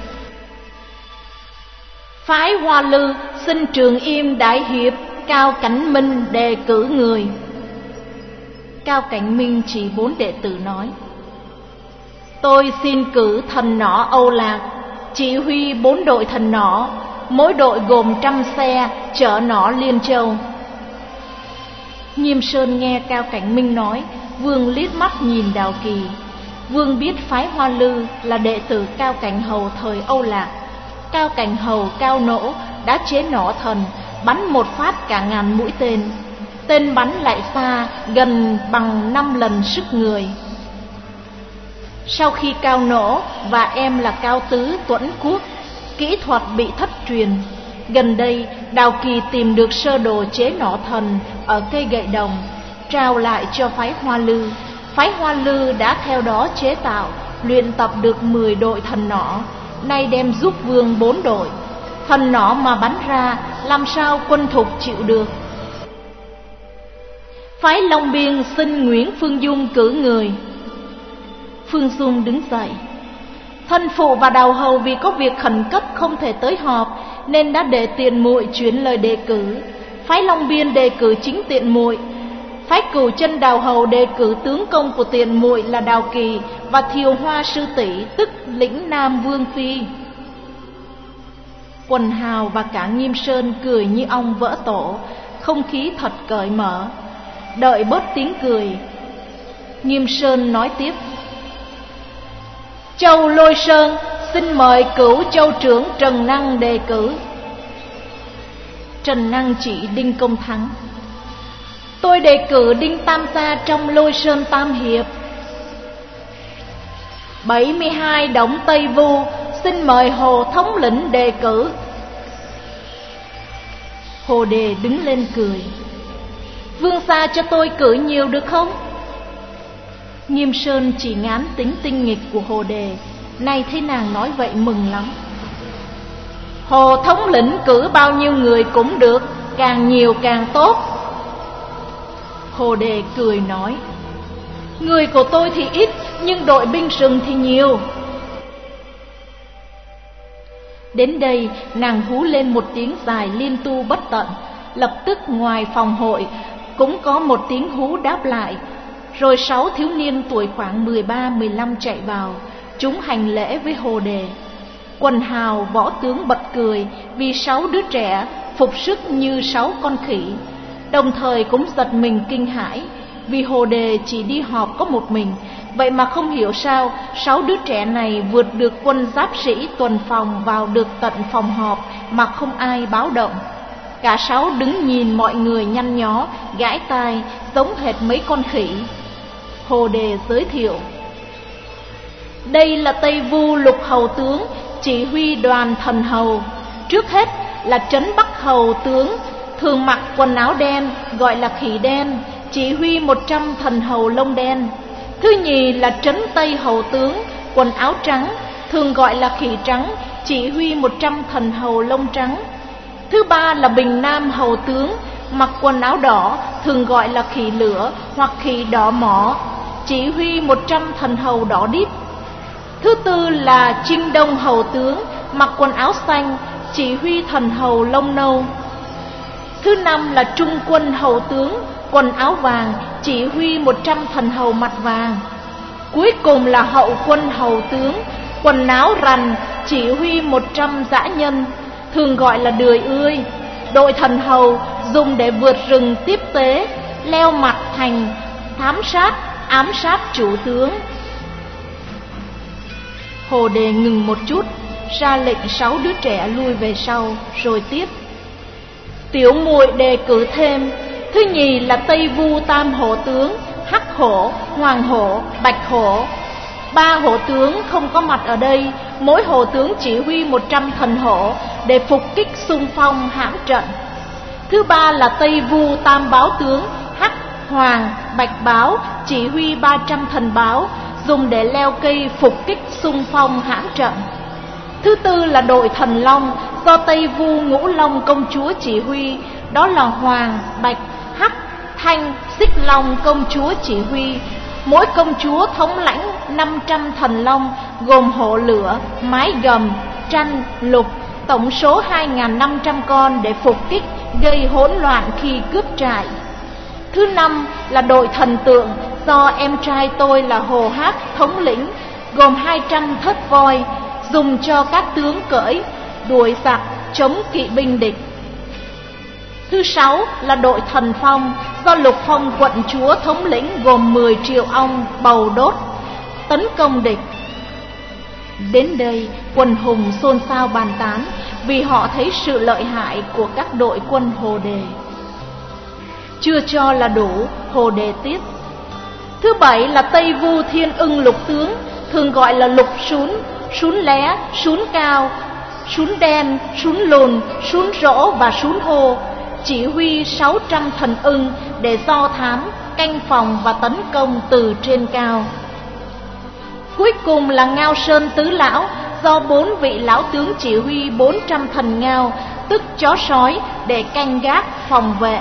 Phái Hoa Lư xin Trường Im đại hiệp Cao Cảnh Minh đề cử người. Cao Cảnh Minh chỉ bốn đệ tử nói: Tôi xin cử thần nỏ Âu Lạc chỉ huy bốn đội thần nỏ, mỗi đội gồm trăm xe chở nỏ Liên Châu. Nghiêm Sơn nghe Cao Cảnh Minh nói, Vương liếc mắt nhìn Đào Kỳ. Vương biết phái Hoa Lư là đệ tử Cao Cảnh Hầu thời Âu Lạc. Cao Cảnh Hầu Cao Nỗ đã chế nỏ thần, bắn một phát cả ngàn mũi tên. Tên bắn lại xa gần bằng năm lần sức người. Sau khi Cao Nỗ và em là Cao Tứ Tuẫn Quốc kỹ thuật bị thất truyền, gần đây Đào Kỳ tìm được sơ đồ chế nỏ thần ở cây gậy đồng, trao lại cho phái Hoa Lư. Phái Hoa Lư đã theo đó chế tạo, luyện tập được mười đội thần nỏ, nay đem giúp Vương bốn đội. Thần nỏ mà bắn ra làm sao quân thục chịu được. Phái Long Biên xin Nguyễn Phương Dung cử người. Phương Dung đứng dậy. Thân phụ và Đào Hầu vì có việc khẩn cấp không thể tới họp, nên đã để Tiện Muội chuyển lời đề cử. Phái Long Biên đề cử chính Tiện Muội. Phái Cửu Chân Đào Hầu đề cử tướng công của Tiện Muội là Đào Kỳ và Thiều Hoa sư tỷ, tức lĩnh Nam Vương phi. Quần hào và cả Nghiêm Sơn cười như ong vỡ tổ, không khí thật cởi mở. Đợi bớt tiếng cười, Nghiêm Sơn nói tiếp: Châu Lôi Sơn xin mời Cửu Châu trưởng Trần Năng đề cử. Trần Năng chỉ Đinh Công Thắng. Tôi đề cử Đinh Tam Gia trong Lôi Sơn Tam Hiệp. bảy mươi hai Đổng Tây Vu xin mời Hồ thống lĩnh đề cử. Hồ Đề đứng lên cười. Vương gia cho tôi cử nhiều được không? Nghiêm Sơn chỉ ngán tính tinh nghịch của Hồ Đề, nay thấy nàng nói vậy mừng lắm. Hồ thống lĩnh cử bao nhiêu người cũng được, càng nhiều càng tốt. Hồ Đề cười nói: Người của tôi thì ít, nhưng đội binh rừng thì nhiều. Đến đây nàng hú lên một tiếng dài liên tu bất tận. Lập tức ngoài phòng hội cũng có một tiếng hú đáp lại. Rồi sáu thiếu niên tuổi khoảng mười ba mười lăm chạy vào, chúng hành lễ với Hồ Đề. Quần hào võ tướng bật cười vì sáu đứa trẻ phục sức như sáu con khỉ, đồng thời cũng giật mình kinh hãi vì Hồ Đề chỉ đi họp có một mình. Vậy mà không hiểu sao sáu đứa trẻ này vượt được quân giáp sĩ tuần phòng vào được tận phòng họp mà không ai báo động. Cả sáu đứng nhìn mọi người nhăn nhó, gãi tai giống hệt mấy con khỉ. Hồ Đề giới thiệu: Đây là Tây Vu Lục Hầu tướng chỉ huy đoàn thần hầu. Trước hết là Trấn Bắc Hầu tướng, thường mặc quần áo đen gọi là khỉ đen, chỉ huy một trăm thần hầu lông đen. Thứ nhì là Trấn Tây Hầu tướng, quần áo trắng, thường gọi là khỉ trắng, chỉ huy một trăm thần hầu lông trắng. Thứ ba là Bình Nam Hầu tướng, mặc quần áo đỏ, thường gọi là khỉ lửa hoặc khỉ đỏ mỏ, chỉ huy một trăm thần hầu đỏ đít. Thứ tư là Trinh Đông Hầu tướng, mặc quần áo xanh, chỉ huy thần hầu lông nâu. Thứ năm là Trung Quân Hầu tướng, quần áo vàng, chỉ huy một trăm thần hầu mặt vàng. Cuối cùng là Hậu Quân Hầu tướng, quần áo rằn, chỉ huy một trăm dã nhân, thường gọi là đười ươi. Đội thần hầu dùng để vượt rừng tiếp tế, leo mặt thành, thám sát, ám sát chủ tướng. Hồ Đề ngừng một chút, ra lệnh sáu đứa trẻ lui về sau, rồi tiếp: Tiểu muội đề cử thêm. Thứ nhì là Tây Vu Tam Hổ tướng, Hắc Hổ, Hoàng Hổ, Bạch Hổ. Ba hộ tướng không có mặt ở đây, mỗi hộ tướng chỉ huy một trăm thần hổ để phục kích xung phong hãm trận. Thứ ba là Tây Vu Tam Báo tướng, Hắc, Hoàng, Bạch Báo chỉ huy ba trăm thần báo dùng để leo cây phục kích xung phong hãm trận. Thứ tư là đội thần long do Tây Vu Ngũ Long công chúa chỉ huy, đó là Hoàng, Bạch, Hắc, Thanh, Xích Long công chúa chỉ huy. Mỗi công chúa thống lãnh năm trăm thần long gồm hổ lửa, mái gầm, tranh, lục, tổng số hai nghìn năm trăm con để phục kích gây hỗn loạn khi cướp trại. Thứ năm là đội thần tượng do em trai tôi là Hồ Hát thống lĩnh, gồm hai trăm thớt voi dùng cho các tướng cưỡi đuổi giặc chống kỵ binh địch. Thứ sáu là đội thần phong do Lục Phong quận chúa thống lĩnh, gồm mười triệu ong bầu đốt tấn công địch. Đến đây quần hùng xôn xao bàn tán vì họ thấy sự lợi hại của các đội quân Hồ Đề. Chưa cho là đủ, Hồ Đề tiếp. Thứ bảy là Tây Vu Thiên Ưng lục tướng, thường gọi là lục sún, sún lé, sún cao, sún đen, sún lùn, sún rỗ và sún hô, chỉ huy sáu trăm thần ưng để do thám, canh phòng và tấn công từ trên cao. Cuối cùng là Ngao Sơn tứ lão do bốn vị lão tướng chỉ huy bốn trăm thần ngao, tức chó sói, để canh gác phòng vệ.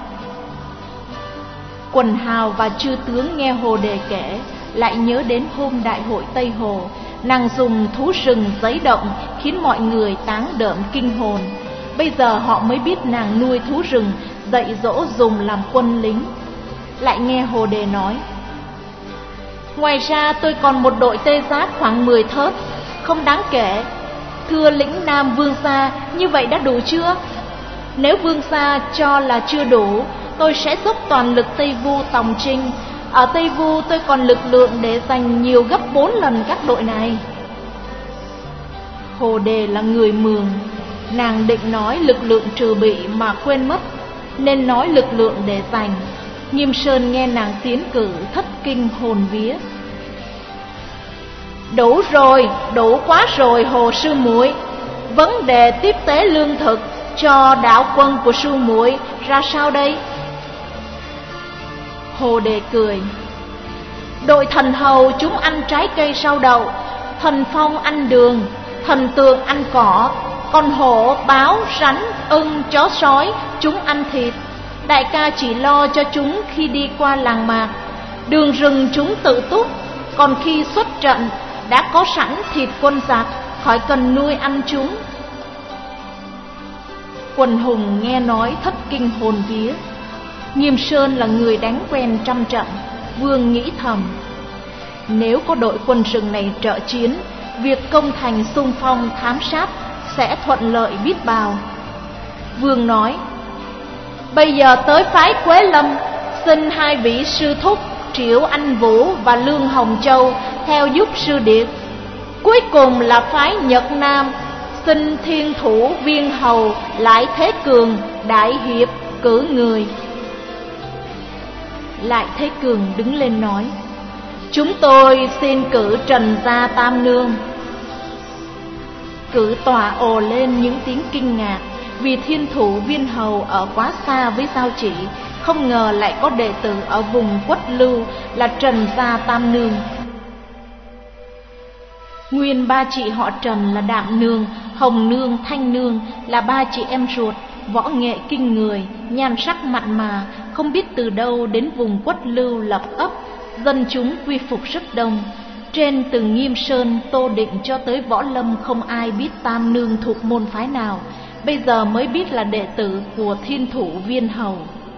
Quần hào và chư tướng nghe Hồ Đề kể, lại nhớ đến hôm đại hội Tây Hồ, nàng dùng thú rừng giấy động khiến mọi người táng đợm kinh hồn. Bây giờ họ mới biết nàng nuôi thú rừng, dạy dỗ dùng làm quân lính. Lại nghe Hồ Đề nói: ngoài ra tôi còn một đội tê giác khoảng mười thớt, không đáng kể. Thưa lĩnh Nam Vương gia, như vậy đã đủ chưa? Nếu Vương gia cho là chưa đủ, tôi sẽ dốc toàn lực Tây Vu tòng trinh. Ở Tây Vu tôi còn lực lượng để giành nhiều gấp bốn lần các đội này. Hồ Đề là người Mường, nàng định nói lực lượng trừ bị mà quên mất, nên nói lực lượng để giành. Nghiêm Sơn nghe nàng tiến cử thất kinh hồn vía. Đủ rồi, đủ quá rồi Hồ sư muội. Vấn đề tiếp tế lương thực cho đạo quân của sư muội ra sao đây? Hồ Đề cười. Đội thần hầu chúng ăn trái cây sau đậu, thần phong ăn đường, thần tượng ăn cỏ, còn hổ, báo, rắn, ưng, chó sói chúng ăn thịt. Đại ca chỉ lo cho chúng khi đi qua làng mạc, đường rừng chúng tự túc, còn khi xuất trận đã có sẵn thịt quân giặc, khỏi cần nuôi ăn chúng. Quần hùng nghe nói thất kinh hồn vía. Nghiêm Sơn là người đánh quen trăm trận, vương nghĩ thầm: nếu có đội quân rừng này trợ chiến, việc công thành xung phong thám sát sẽ thuận lợi biết bao. Vương nói: bây giờ tới phái Quế Lâm, xin hai vị sư thúc Triệu Anh Vũ và Lương Hồng Châu theo giúp sư điệt. Cuối cùng là phái Nhật Nam, xin Thiên Thủ Viên Hầu Lại Thế Cường đại hiệp cử người. Lại Thế Cường đứng lên nói: chúng tôi xin cử Trần Gia Tam Nương. Cử tòa ồ lên những tiếng kinh ngạc, vì Thiên Thủ Viên Hầu ở quá xa với Giao Chỉ, không ngờ lại có đệ tử ở vùng Quất Lưu là Trần Gia Tam Nương. Nguyên ba chị họ Trần là Đạm Nương, Hồng Nương, Thanh Nương là ba chị em ruột, võ nghệ kinh người, nhan sắc mặn mà, không biết từ đâu đến vùng Quất Lưu lập ấp, dân chúng quy phục rất đông. Trên từ Nghiêm Sơn, Tô Định cho tới Võ Lâm không ai biết Tam Nương thuộc môn phái nào, bây giờ mới biết là đệ tử của Thiên Thủ Viên Hầu.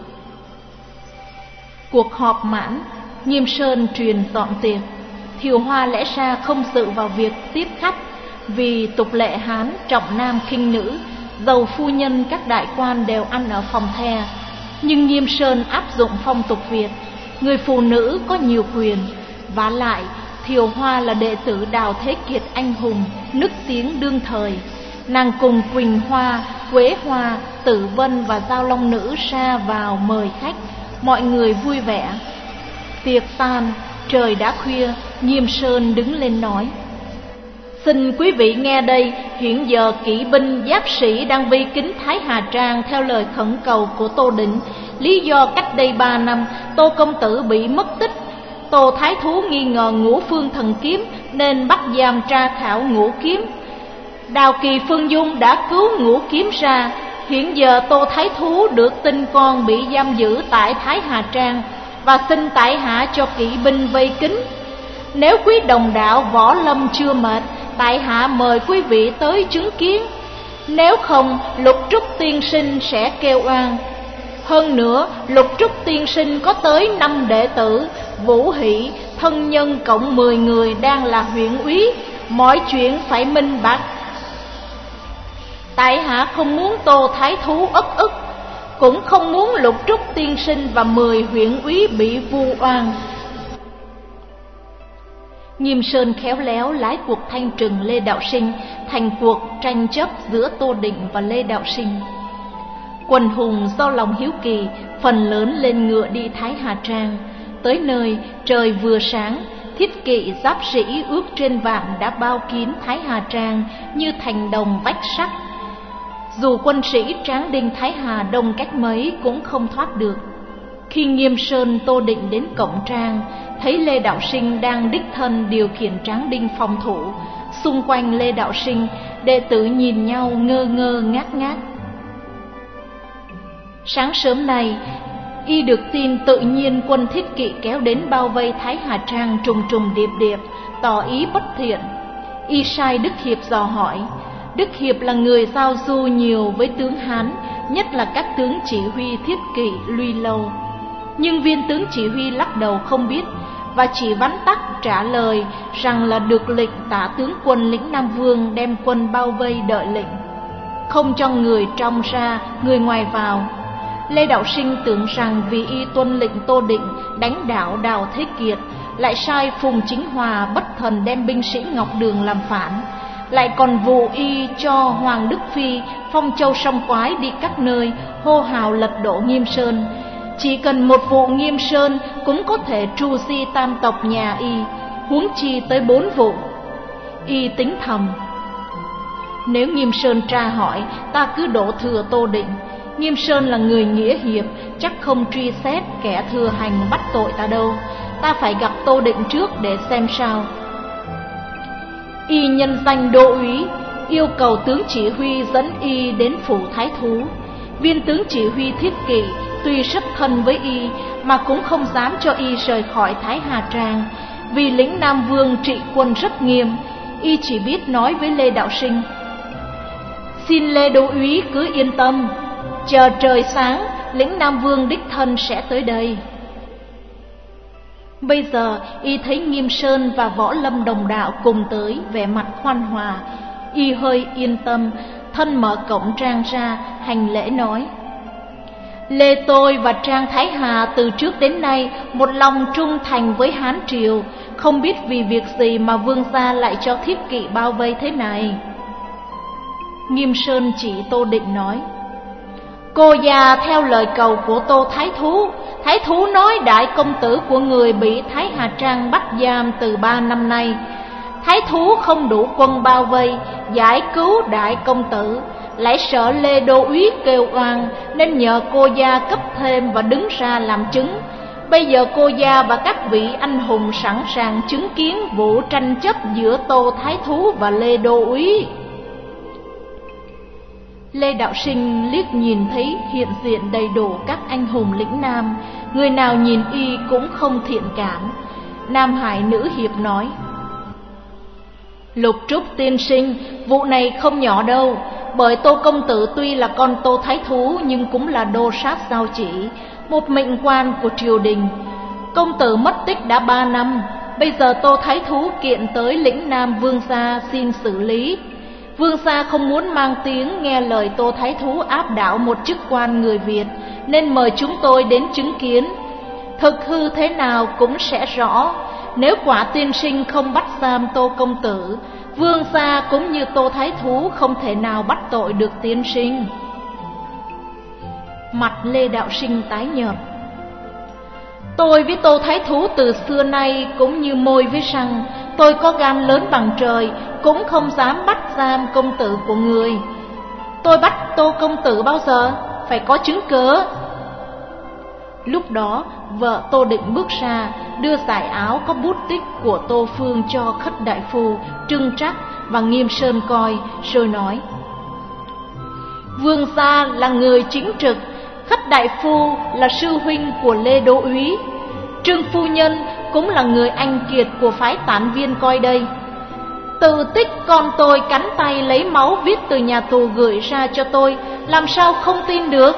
Cuộc họp mãn, Nghiêm Sơn truyền dọn tiệc. Thiều Hoa lẽ ra không dự vào việc tiếp khách, vì tục lệ Hán trọng nam khinh nữ, dầu phu nhân các đại quan đều ăn ở phòng the. Nhưng Nghiêm Sơn áp dụng phong tục Việt, người phụ nữ có nhiều quyền. Vả lại Thiều Hoa là đệ tử Đào Thế Kiệt anh hùng, nức tiếng đương thời. Nàng cùng Quỳnh Hoa, Quế Hoa, Tử Vân và Giao Long Nữ ra vào mời khách, mọi người vui vẻ. Tiệc tan, trời đã khuya, Nghiêm Sơn đứng lên nói: Xin quý vị nghe đây, hiện giờ kỵ binh giáp sĩ đang vây kín Thái Hà Trang theo lời khẩn cầu của Tô Định. Lý do cách đây ba năm Tô công tử bị mất tích. Tô Thái Thú nghi ngờ Ngũ Phương Thần Kiếm nên bắt giam tra khảo Ngũ Kiếm. Đào Kỳ Phương Dung đã cứu Ngũ Kiếm ra. Hiện giờ Tô Thái Thú được tin con bị giam giữ tại Thái Hà Trang và xin tại hạ cho kỵ binh vây kín. Nếu quý đồng đạo võ lâm chưa mệt, tại hạ mời quý vị tới chứng kiến. Nếu không, Lục Trúc tiên sinh sẽ kêu oan. Hơn nữa, Lục Trúc tiên sinh có tới năm đệ tử, Vũ Hỷ, thân nhân cộng mười người đang là huyện úy. Mọi chuyện phải minh bạch. Tại hạ không muốn Tô Thái Thú ất ức, cũng không muốn Lục Trúc tiên sinh và mười huyện úy bị vu oan. Nghiêm Sơn khéo léo lái cuộc thanh trừng Lê Đạo Sinh thành cuộc tranh chấp giữa Tô Định và Lê Đạo Sinh. Quần hùng do lòng hiếu kỳ phần lớn lên ngựa đi Thái Hà Trang. Tới nơi trời vừa sáng, thiết kỵ giáp sĩ ước trên vạn đã bao kín Thái Hà Trang như thành đồng vách sắt. Dù quân sĩ tráng đinh Thái Hà đông cách mấy cũng không thoát được. Khi Nghiêm Sơn Tô Định đến cổng trang, thấy Lê Đạo Sinh đang đích thân điều khiển tráng đinh phòng thủ. Xung quanh Lê Đạo Sinh, đệ tử nhìn nhau ngơ ngơ ngác ngác. Sáng sớm nay, y được tin tự nhiên quân thiết kỵ kéo đến bao vây Thái Hà Trang trùng trùng điệp điệp, tỏ ý bất thiện. Y sai Đức Hiệp dò hỏi. Đức Hiệp là người giao du nhiều với tướng Hán, nhất là các tướng chỉ huy thiết kỵ Luy Lâu. Nhưng viên tướng chỉ huy lắc đầu không biết và chỉ vắn tắt trả lời rằng là được lệnh tả tướng quân lĩnh Nam Vương đem quân bao vây đợi lệnh, không cho người trong ra, người ngoài vào. Lê Đạo Sinh tưởng rằng vì y tuân lệnh Tô Định đánh đảo Đào Thế Kiệt, lại sai Phùng Chính Hòa bất thần đem binh sĩ Ngọc Đường làm phản, lại còn vụ y cho Hoàng Đức Phi, Phong Châu Song Quái đi các nơi hô hào lật đổ Nghiêm Sơn. Chỉ cần một vụ Nghiêm Sơn cũng có thể tru di tam tộc nhà y, huống chi tới bốn vụ. Y tính thầm, nếu Nghiêm Sơn tra hỏi, ta cứ đổ thừa Tô Định. Nghiêm Sơn là người nghĩa hiệp, chắc không truy xét kẻ thừa hành bắt tội ta đâu. Ta phải gặp Tô Định trước để xem sao. Y nhân danh đô úy, yêu cầu tướng chỉ huy dẫn y đến phủ Thái Thú. Viên tướng chỉ huy thiết kỵ tuy rất thân với y mà cũng không dám cho y rời khỏi Thái Hà Trang, vì lĩnh Nam Vương trị quân rất nghiêm. Y chỉ biết nói với Lê Đạo Sinh: xin Lê đô úy cứ yên tâm, chờ trời sáng lĩnh Nam Vương đích thân sẽ tới đây. Bây giờ y thấy Nghiêm Sơn và Võ Lâm đồng đạo cùng tới, vẻ mặt khoan hòa, y hơi yên tâm, thân mở cổng trang ra hành lễ nói: Lê tôi và Trang Thái Hà từ trước đến nay một lòng trung thành với Hán Triều, không biết vì việc gì mà vương gia lại cho thiết kỵ bao vây thế này. Nghiêm Sơn chỉ Tô Định nói: cô già theo lời cầu của Tô Thái Thú. Thái Thú nói đại công tử của người bị Thái Hà Trang bắt giam từ ba năm nay. Thái Thú không đủ quân bao vây giải cứu đại công tử, lại sợ Lê đô úy kêu oan nên nhờ cô gia cấp thêm và đứng ra làm chứng. Bây giờ cô gia và các vị anh hùng sẵn sàng chứng kiến vụ tranh chấp giữa Tô Thái Thú và Lê đô úy. Lê Đạo Sinh liếc nhìn thấy hiện diện đầy đủ các anh hùng lĩnh Nam, người nào nhìn y cũng không thiện cảm. Nam Hải nữ hiệp nói: Lục Trúc tiên sinh, vụ này không nhỏ đâu. Bởi Tô công tử tuy là con Tô Thái Thú nhưng cũng là đô sát giao chỉ, một mệnh quan của triều đình. Công tử mất tích đã ba năm, bây giờ Tô Thái Thú kiện tới lĩnh Nam Vương gia xin xử lý. Vương gia không muốn mang tiếng nghe lời Tô Thái Thú áp đảo một chức quan người Việt, nên mời chúng tôi đến chứng kiến. Thực hư thế nào cũng sẽ rõ. Nếu quả tiên sinh không bắt giam Tô công tử, vương gia cũng như Tô Thái Thú không thể nào bắt tội được tiên sinh. Mặt Lê Đạo Sinh tái nhợt. Tôi với Tô Thái Thú từ xưa nay cũng như môi với răng. Tôi có gan lớn bằng trời, cũng không dám bắt giam công tử của người. Tôi bắt Tô công tử bao giờ? Phải có chứng cớ. Lúc đó vợ Tô Định bước ra, đưa dải áo có bút tích của Tô Phương cho Khất đại phu Trưng Trắc và Nghiêm Sơn coi, rồi nói: Vương gia là người chính trực, Khất đại phu là sư huynh của Lê Đô úy, Trương phu nhân cũng là người anh kiệt của phái tán viên coi đây. Tự tích con tôi cắn tay lấy máu viết từ nhà tù gửi ra cho tôi, làm sao không tin được?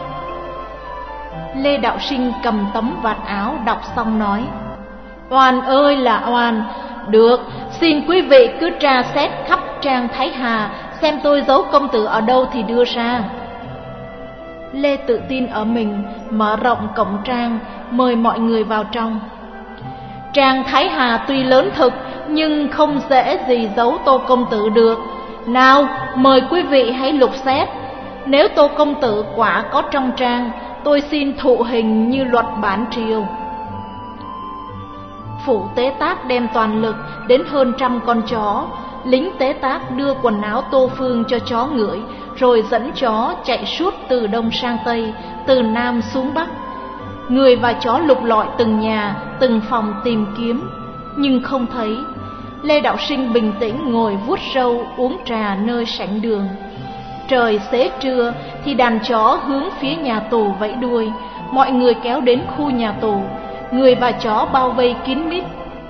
Lê Đạo Sinh cầm tấm vạt áo đọc xong nói: Oan ơi là oan. Được, xin quý vị cứ tra xét khắp trang Thái Hà, xem tôi giấu công tử ở đâu thì đưa ra. Lê tự tin ở mình, mở rộng cổng trang, mời mọi người vào trong. Trang Thái Hà tuy lớn thực, nhưng không dễ gì giấu Tô công tử được. Nào, mời quý vị hãy lục xét. Nếu Tô công tử quả có trong trang, tôi xin thụ hình như luật bản triều. Phủ tế tác đem toàn lực đến hơn trăm con chó. Lính tế tác đưa quần áo Tô Phương cho chó ngửi, rồi dẫn chó chạy suốt từ đông sang tây, từ nam xuống bắc. Người và chó lục lọi từng nhà, từng phòng tìm kiếm, nhưng không thấy. Lê Đạo Sinh bình tĩnh ngồi vuốt râu uống trà nơi sảnh đường. Trời xế trưa thì đàn chó hướng phía nhà tù vẫy đuôi. Mọi người kéo đến khu nhà tù, người và chó bao vây kín mít.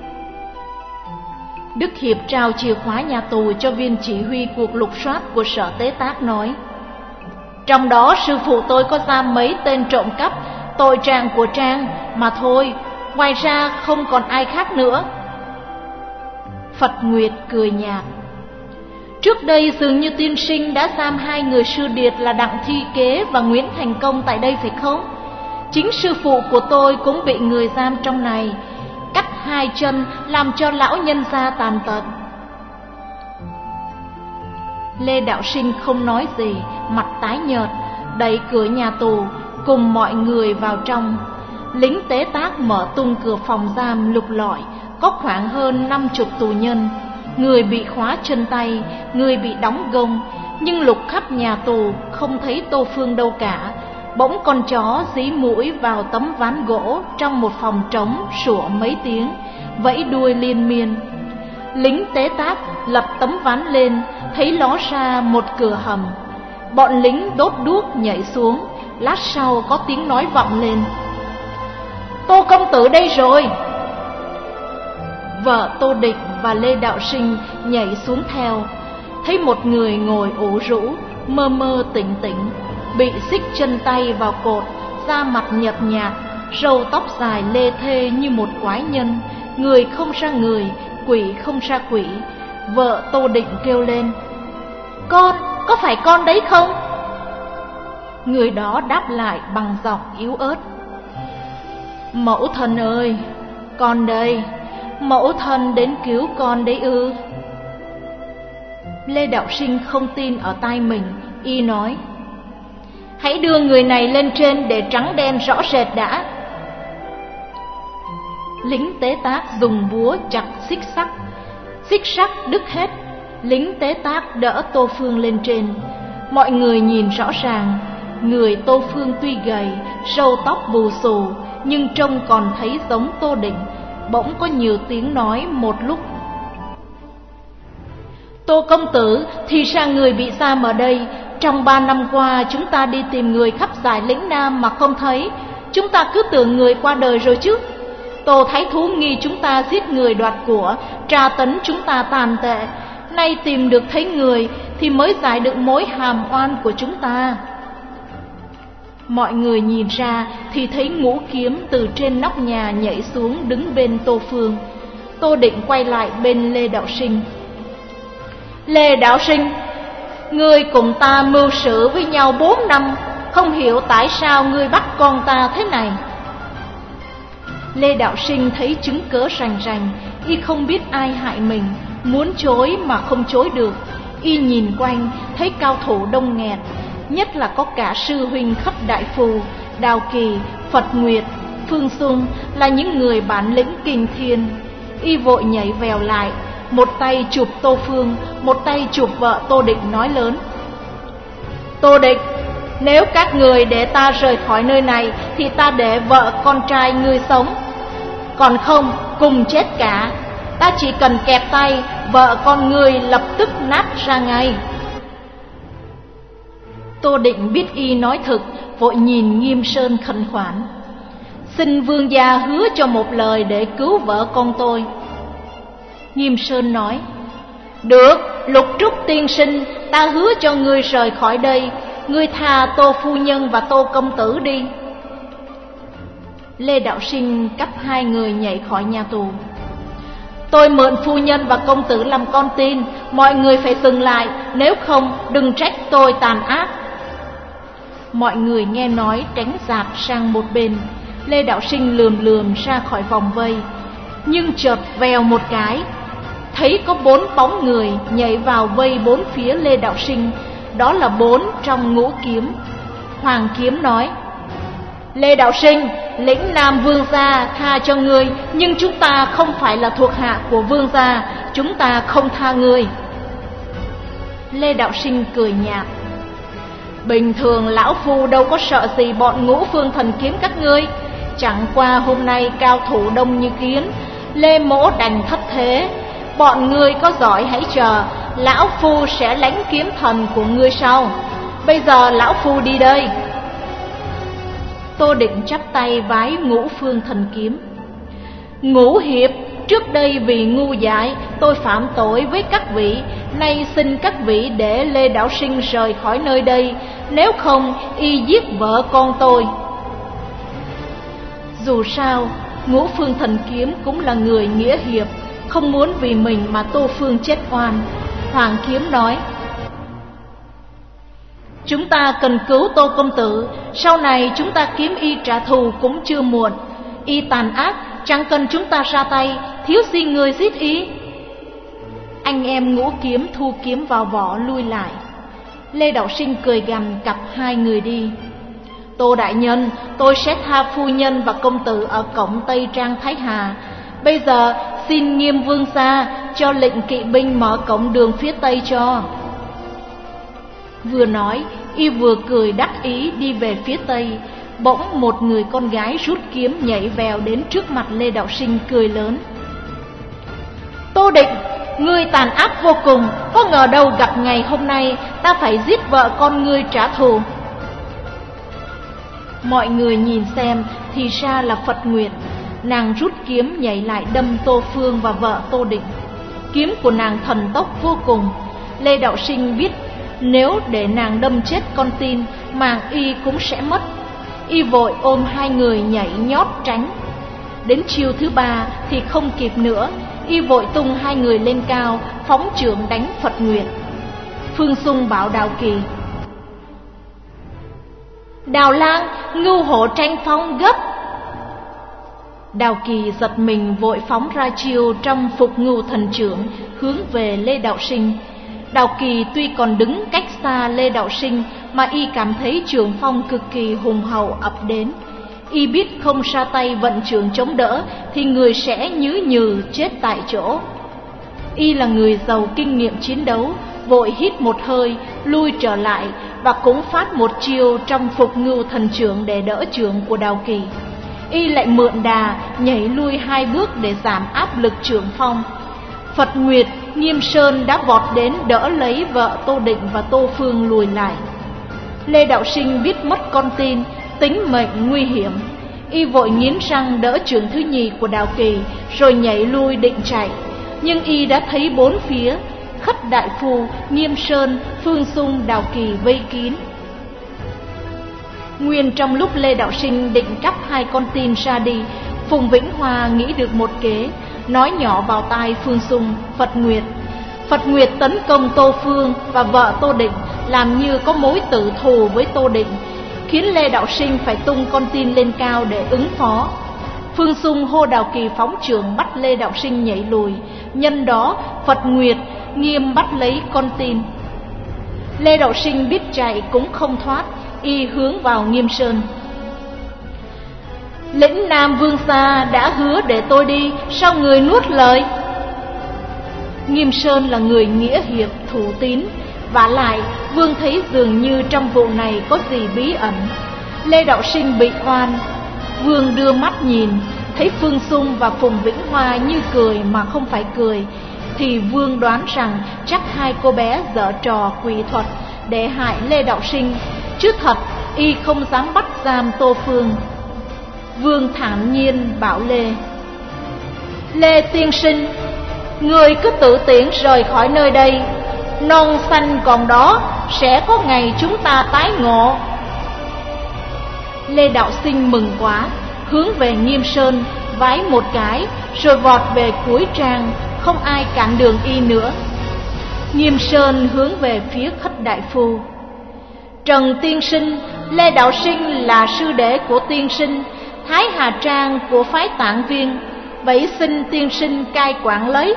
Đức Hiệp trao chìa khóa nhà tù cho viên chỉ huy cuộc lục soát của sở tế tác, nói: Trong đó sư phụ tôi có giam mấy tên trộm cắp, tội trạng của Trang mà thôi, ngoài ra không còn ai khác nữa. Phật Nguyệt cười nhạt: Trước đây dường như tiên sinh đã giam hai người sư điệt là Đặng Thi Kế và Nguyễn Thành Công tại đây phải không? Chính sư phụ của tôi cũng bị người giam trong này, cắt hai chân làm cho lão nhân gia tàn tật. Lê Đạo Sinh không nói gì, mặt tái nhợt, đẩy cửa nhà tù cùng mọi người vào trong. Lính tế tác mở tung cửa phòng giam lục lọi, có khoảng hơn năm chục tù nhân. Người bị khóa chân tay, người bị đóng gông, nhưng lục khắp nhà tù không thấy Tô Phương đâu cả. Bỗng con chó dí mũi vào tấm ván gỗ trong một phòng trống sủa mấy tiếng, vẫy đuôi liên miên. Lính tế tác lật tấm ván lên, thấy ló ra một cửa hầm. Bọn lính đốt đuốc nhảy xuống, lát sau có tiếng nói vọng lên: Tô công tử đây rồi. Vợ Tô Địch và Lê Đạo Sinh nhảy xuống theo, thấy một người ngồi ủ rũ, mơ mơ tỉnh tỉnh, bị xích chân tay vào cột, da mặt nhợt nhạt, râu tóc dài lê thê như một quái nhân, người không ra người, quỷ không ra quỷ. Vợ Tô Định kêu lên: Con, có phải con đấy không? Người đó đáp lại bằng giọng yếu ớt: Mẫu thân ơi, con đây, mẫu thân đến cứu con đấy ư? Lê Đạo Sinh không tin ở tai mình, y nói: Hãy đưa người này lên trên để trắng đen rõ rệt đã. Lính tế tác dùng búa chặt xích sắt, xích sắt đứt hết. Lính tế tác đỡ Tô Phương lên trên. Mọi người nhìn rõ ràng, người Tô Phương tuy gầy, râu tóc bù xù, nhưng trông còn thấy giống Tô Định. Bỗng có nhiều tiếng nói một lúc: Tô công tử, thì ra người bị giam ở đây. Trong ba năm qua chúng ta đi tìm người khắp dải lĩnh Nam mà không thấy. Chúng ta cứ tưởng người qua đời rồi chứ. Tô Thái Thú nghi chúng ta giết người đoạt của, tra tấn chúng ta tàn tệ. Nay tìm được thấy người thì mới giải được mối hàm oan của chúng ta. Mọi người nhìn ra thì thấy Ngũ Kiếm từ trên nóc nhà nhảy xuống đứng bên Tô Phương. Tô Định quay lại bên Lê Đạo Sinh: Lê Đạo Sinh, ngươi cùng ta mưu sự với nhau bốn năm, không hiểu tại sao ngươi bắt con ta thế này. Lê Đạo Sinh thấy chứng cớ rành rành, y không biết ai hại mình, muốn chối mà không chối được. Y nhìn quanh thấy cao thủ đông nghẹt, nhất là có cả sư huynh Khất đại phu, Đào Kỳ, Phật Nguyệt, Phương Xung là những người bản lĩnh kinh thiên. Y vội nhảy vèo lại, một tay chụp Tô Phương, một tay chụp vợ Tô Định, nói lớn: Tô Định, nếu các người để ta rời khỏi nơi này thì ta để vợ con trai ngươi sống, còn không cùng chết cả. Ta chỉ cần kẹp tay, vợ con ngươi lập tức nát ra ngay. Tô Định biết y nói thực, vội nhìn Nghiêm Sơn khẩn khoản: Xin vương gia hứa cho một lời để cứu vợ con tôi. Nghiêm Sơn nói: Được, Lục Trúc tiên sinh, ta hứa cho ngươi rời khỏi đây. Ngươi tha Tô phu nhân và Tô công tử đi. Lê Đạo Sinh cấp hai người nhảy khỏi nhà tù. Tôi mượn phu nhân và công tử làm con tin, mọi người phải dừng lại, nếu không đừng trách tôi tàn ác. Mọi người nghe nói tránh dạt sang một bên. Lê Đạo Sinh lườm lườm ra khỏi vòng vây, nhưng chợt vèo một cái, thấy có bốn bóng người nhảy vào vây bốn phía Lê Đạo Sinh. Đó là bốn trong Ngũ Kiếm. Hoàng Kiếm nói: Lê Đạo Sinh, lĩnh Nam vương gia tha cho ngươi, nhưng chúng ta không phải là thuộc hạ của vương gia, chúng ta không tha ngươi. Lê Đạo Sinh cười nhạt: Bình thường lão phu đâu có sợ gì bọn Ngũ Phương Thần Kiếm các ngươi, chẳng qua hôm nay cao thủ đông như kiến, Lê mỗ đành thất thế. Bọn ngươi có giỏi hãy chờ, lão phu sẽ lãnh kiếm thần của ngươi sau. Bây giờ lão phu đi đây. Tô Định chắp tay vái Ngũ Phương Thần Kiếm: Ngũ hiệp, trước đây vì ngu dại tôi phạm tội với các vị, nay xin các vị để Lê Đạo Sinh rời khỏi nơi đây, nếu không y giết vợ con tôi. Dù sao Ngũ Phương Thần Kiếm cũng là người nghĩa hiệp, không muốn vì mình mà Tô Phương chết oan. Hoàng Kiếm nói: Chúng ta cần cứu Tô công tử, sau này chúng ta kiếm y trả thù cũng chưa muộn. Y tàn ác, chẳng cần chúng ta ra tay, thiếu gì người giết y. Anh em Ngũ Kiếm thu kiếm vào vỏ lui lại. Lê Đạo Sinh cười gằn cặp hai người đi: Tô đại nhân, tôi sẽ tha phu nhân và công tử ở cổng Tây Trang Thái Hà. Bây giờ xin Nghiêm vương gia cho lệnh kỵ binh mở cổng đường phía Tây cho. Vừa nói, y vừa cười đắc ý đi về phía Tây. Bỗng một người con gái rút kiếm nhảy vèo đến trước mặt Lê Đạo Sinh, cười lớn: Tô Định, ngươi tàn ác vô cùng, có ngờ đâu gặp ngày hôm nay ta phải giết vợ con ngươi trả thù. Mọi người nhìn xem thì ra là Phật Nguyệt. Nàng rút kiếm nhảy lại đâm Tô Phương và vợ Tô Định. Kiếm của nàng thần tốc vô cùng. Lê Đạo Sinh biết nếu để nàng đâm chết con tin, mạng y cũng sẽ mất. Y vội ôm hai người nhảy nhót tránh. Đến chiêu thứ ba thì không kịp nữa, y vội tung hai người lên cao, phóng chưởng đánh Phật Nguyệt. Phương Xung bảo Đào Kỳ: Đào Lang, ngưu hộ tranh phong gấp. Đào Kỳ giật mình vội phóng ra chiêu trong Phục Ngưu Thần Chưởng hướng về Lê Đạo Sinh. Đào Kỳ tuy còn đứng cách xa Lê Đạo Sinh mà y cảm thấy trường phong cực kỳ hùng hậu ập đến. Y biết không ra tay vận trường chống đỡ thì người sẽ nhứ nhừ chết tại chỗ. Y là người giàu kinh nghiệm chiến đấu, vội hít một hơi lui trở lại và cũng phát một chiêu trong Phục Ngưu Thần Chưởng để đỡ chưởng của Đào Kỳ. Y lại mượn đà nhảy lui hai bước để giảm áp lực chưởng phong. Phật Nguyệt, Nghiêm Sơn đã vọt đến đỡ lấy vợ Tô Định và Tô Phương lùi lại. Lê Đạo Sinh biết mất con tin, tính mệnh nguy hiểm. Y vội nghiến răng đỡ chưởng thứ nhì của Đào Kỳ rồi nhảy lui định chạy. Nhưng y đã thấy bốn phía Khất Đại Phu, Nghiêm Sơn, Phương Xung, Đào Kỳ vây kín. Nguyên trong lúc Lê Đạo Sinh định cắp hai con tin ra đi, Phùng Vĩnh Hoa nghĩ được một kế, nói nhỏ vào tai Phương Xung: Phật Nguyệt. Phật Nguyệt tấn công Tô Phương và vợ Tô Định, làm như có mối tử thù với Tô Định, khiến Lê Đạo Sinh phải tung con tin lên cao để ứng phó. Phương Xung hô Đào Kỳ phóng chưởng bắt Lê Đạo Sinh nhảy lùi. Nhân đó Phật Nguyệt, Nghiêm bắt lấy con tin. Lê Đạo Sinh biết chạy cũng không thoát, y hướng vào Nghiêm Sơn. Lĩnh Nam vương gia đã hứa để tôi đi, sao người nuốt lời? Nghiêm Sơn là người nghĩa hiệp thủ tín, vả lại vương thấy dường như trong vụ này có gì bí ẩn. Lê Đạo Sinh bị oan, vương đưa mắt nhìn, thấy Phương Sung và Phùng Vĩnh Hoa như cười mà không phải cười, thì vương đoán rằng chắc hai cô bé giở trò quỷ thuật để hại Lê Đạo Sinh, chứ thật y không dám bắt giam Tô Phương. Vương thản nhiên bảo Lê: Lê tiên sinh, người cứ tự tiện rời khỏi nơi đây, non xanh còn đó, sẽ có ngày chúng ta tái ngộ. Lê Đạo Sinh mừng quá, hướng về Nghiêm Sơn vái một cái, rồi vọt về cuối trang, không ai cản đường y nữa. Nghiêm Sơn hướng về phía Khất đại phu: Trần tiên sinh, Lê Đạo Sinh là sư đệ của tiên sinh, Thái Hà Trang của phái Tạng Viên, vậy xin tiên sinh cai quản lấy.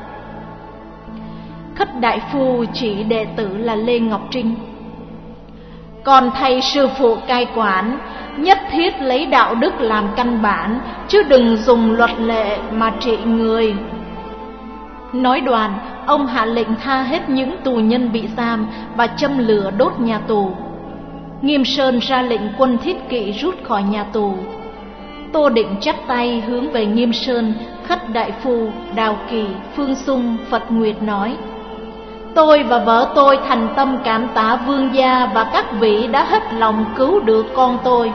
Khất đại phu chỉ đệ tử là Lê Ngọc Trinh: Còn thầy sư phụ cai quản, nhất thiết lấy đạo đức làm căn bản, chứ đừng dùng luật lệ mà trị người. Nói đoạn, ông hạ lệnh tha hết những tù nhân bị giam và châm lửa đốt nhà tù. Nghiêm Sơn ra lệnh quân thiết kỵ rút khỏi nhà tù. Tô Định chắp tay hướng về Nghiêm Sơn, Khất đại phu, Đào Kỳ, Phương Sung, Phật Nguyệt nói: Tôi và vợ tôi thành tâm cảm tạ vương gia và các vị đã hết lòng cứu được con tôi.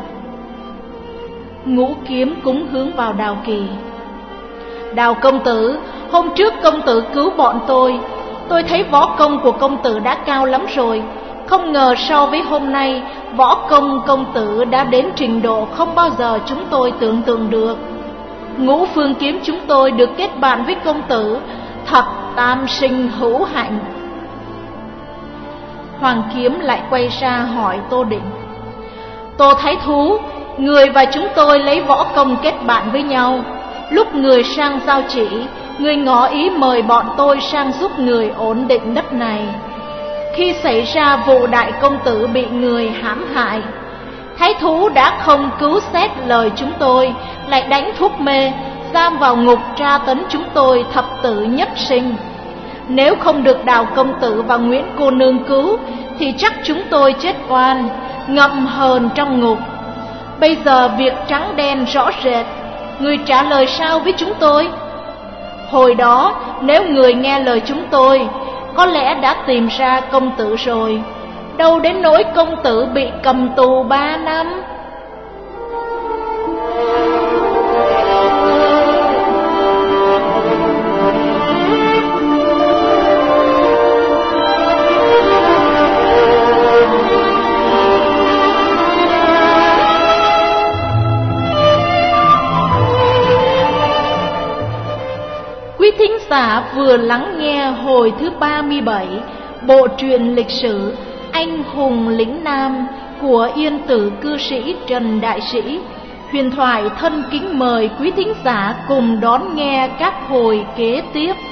Ngũ Kiếm cúng hướng vào Đào Kỳ: Đào công tử, hôm trước công tử cứu bọn tôi, tôi thấy võ công của công tử đã cao lắm rồi. Không ngờ so với hôm nay, võ công công tử đã đến trình độ không bao giờ chúng tôi tưởng tượng được. Ngũ Phương Kiếm chúng tôi được kết bạn với công tử, thật tam sinh hữu hạnh. Hoàng Kiếm lại quay ra hỏi Tô Định: Tô Thái Thú, người và chúng tôi lấy võ công kết bạn với nhau. Lúc người sang giao chỉ, người ngỏ ý mời bọn tôi sang giúp người ổn định đất này. Khi xảy ra vụ đại công tử bị người hãm hại, Thái Thú đã không cứu xét lời chúng tôi, lại đánh thuốc mê, giam vào ngục tra tấn chúng tôi thập tử nhất sinh. Nếu không được Đào công tử và Nguyễn cô nương cứu, thì chắc chúng tôi chết oan, ngậm hờn trong ngục. Bây giờ việc trắng đen rõ rệt, người trả lời sao với chúng tôi? Hồi đó nếu người nghe lời chúng tôi, có lẽ đã tìm ra công tử rồi, đâu đến nỗi công tử bị cầm tù ba năm. Quý thính giả vừa lắng nghe hồi thứ ba mươi bảy bộ truyện lịch sử Anh hùng lĩnh Nam của Yên Tử cư sĩ Trần Đại Sĩ. Huyền Thoại thân kính mời quý thính giả cùng đón nghe các hồi kế tiếp.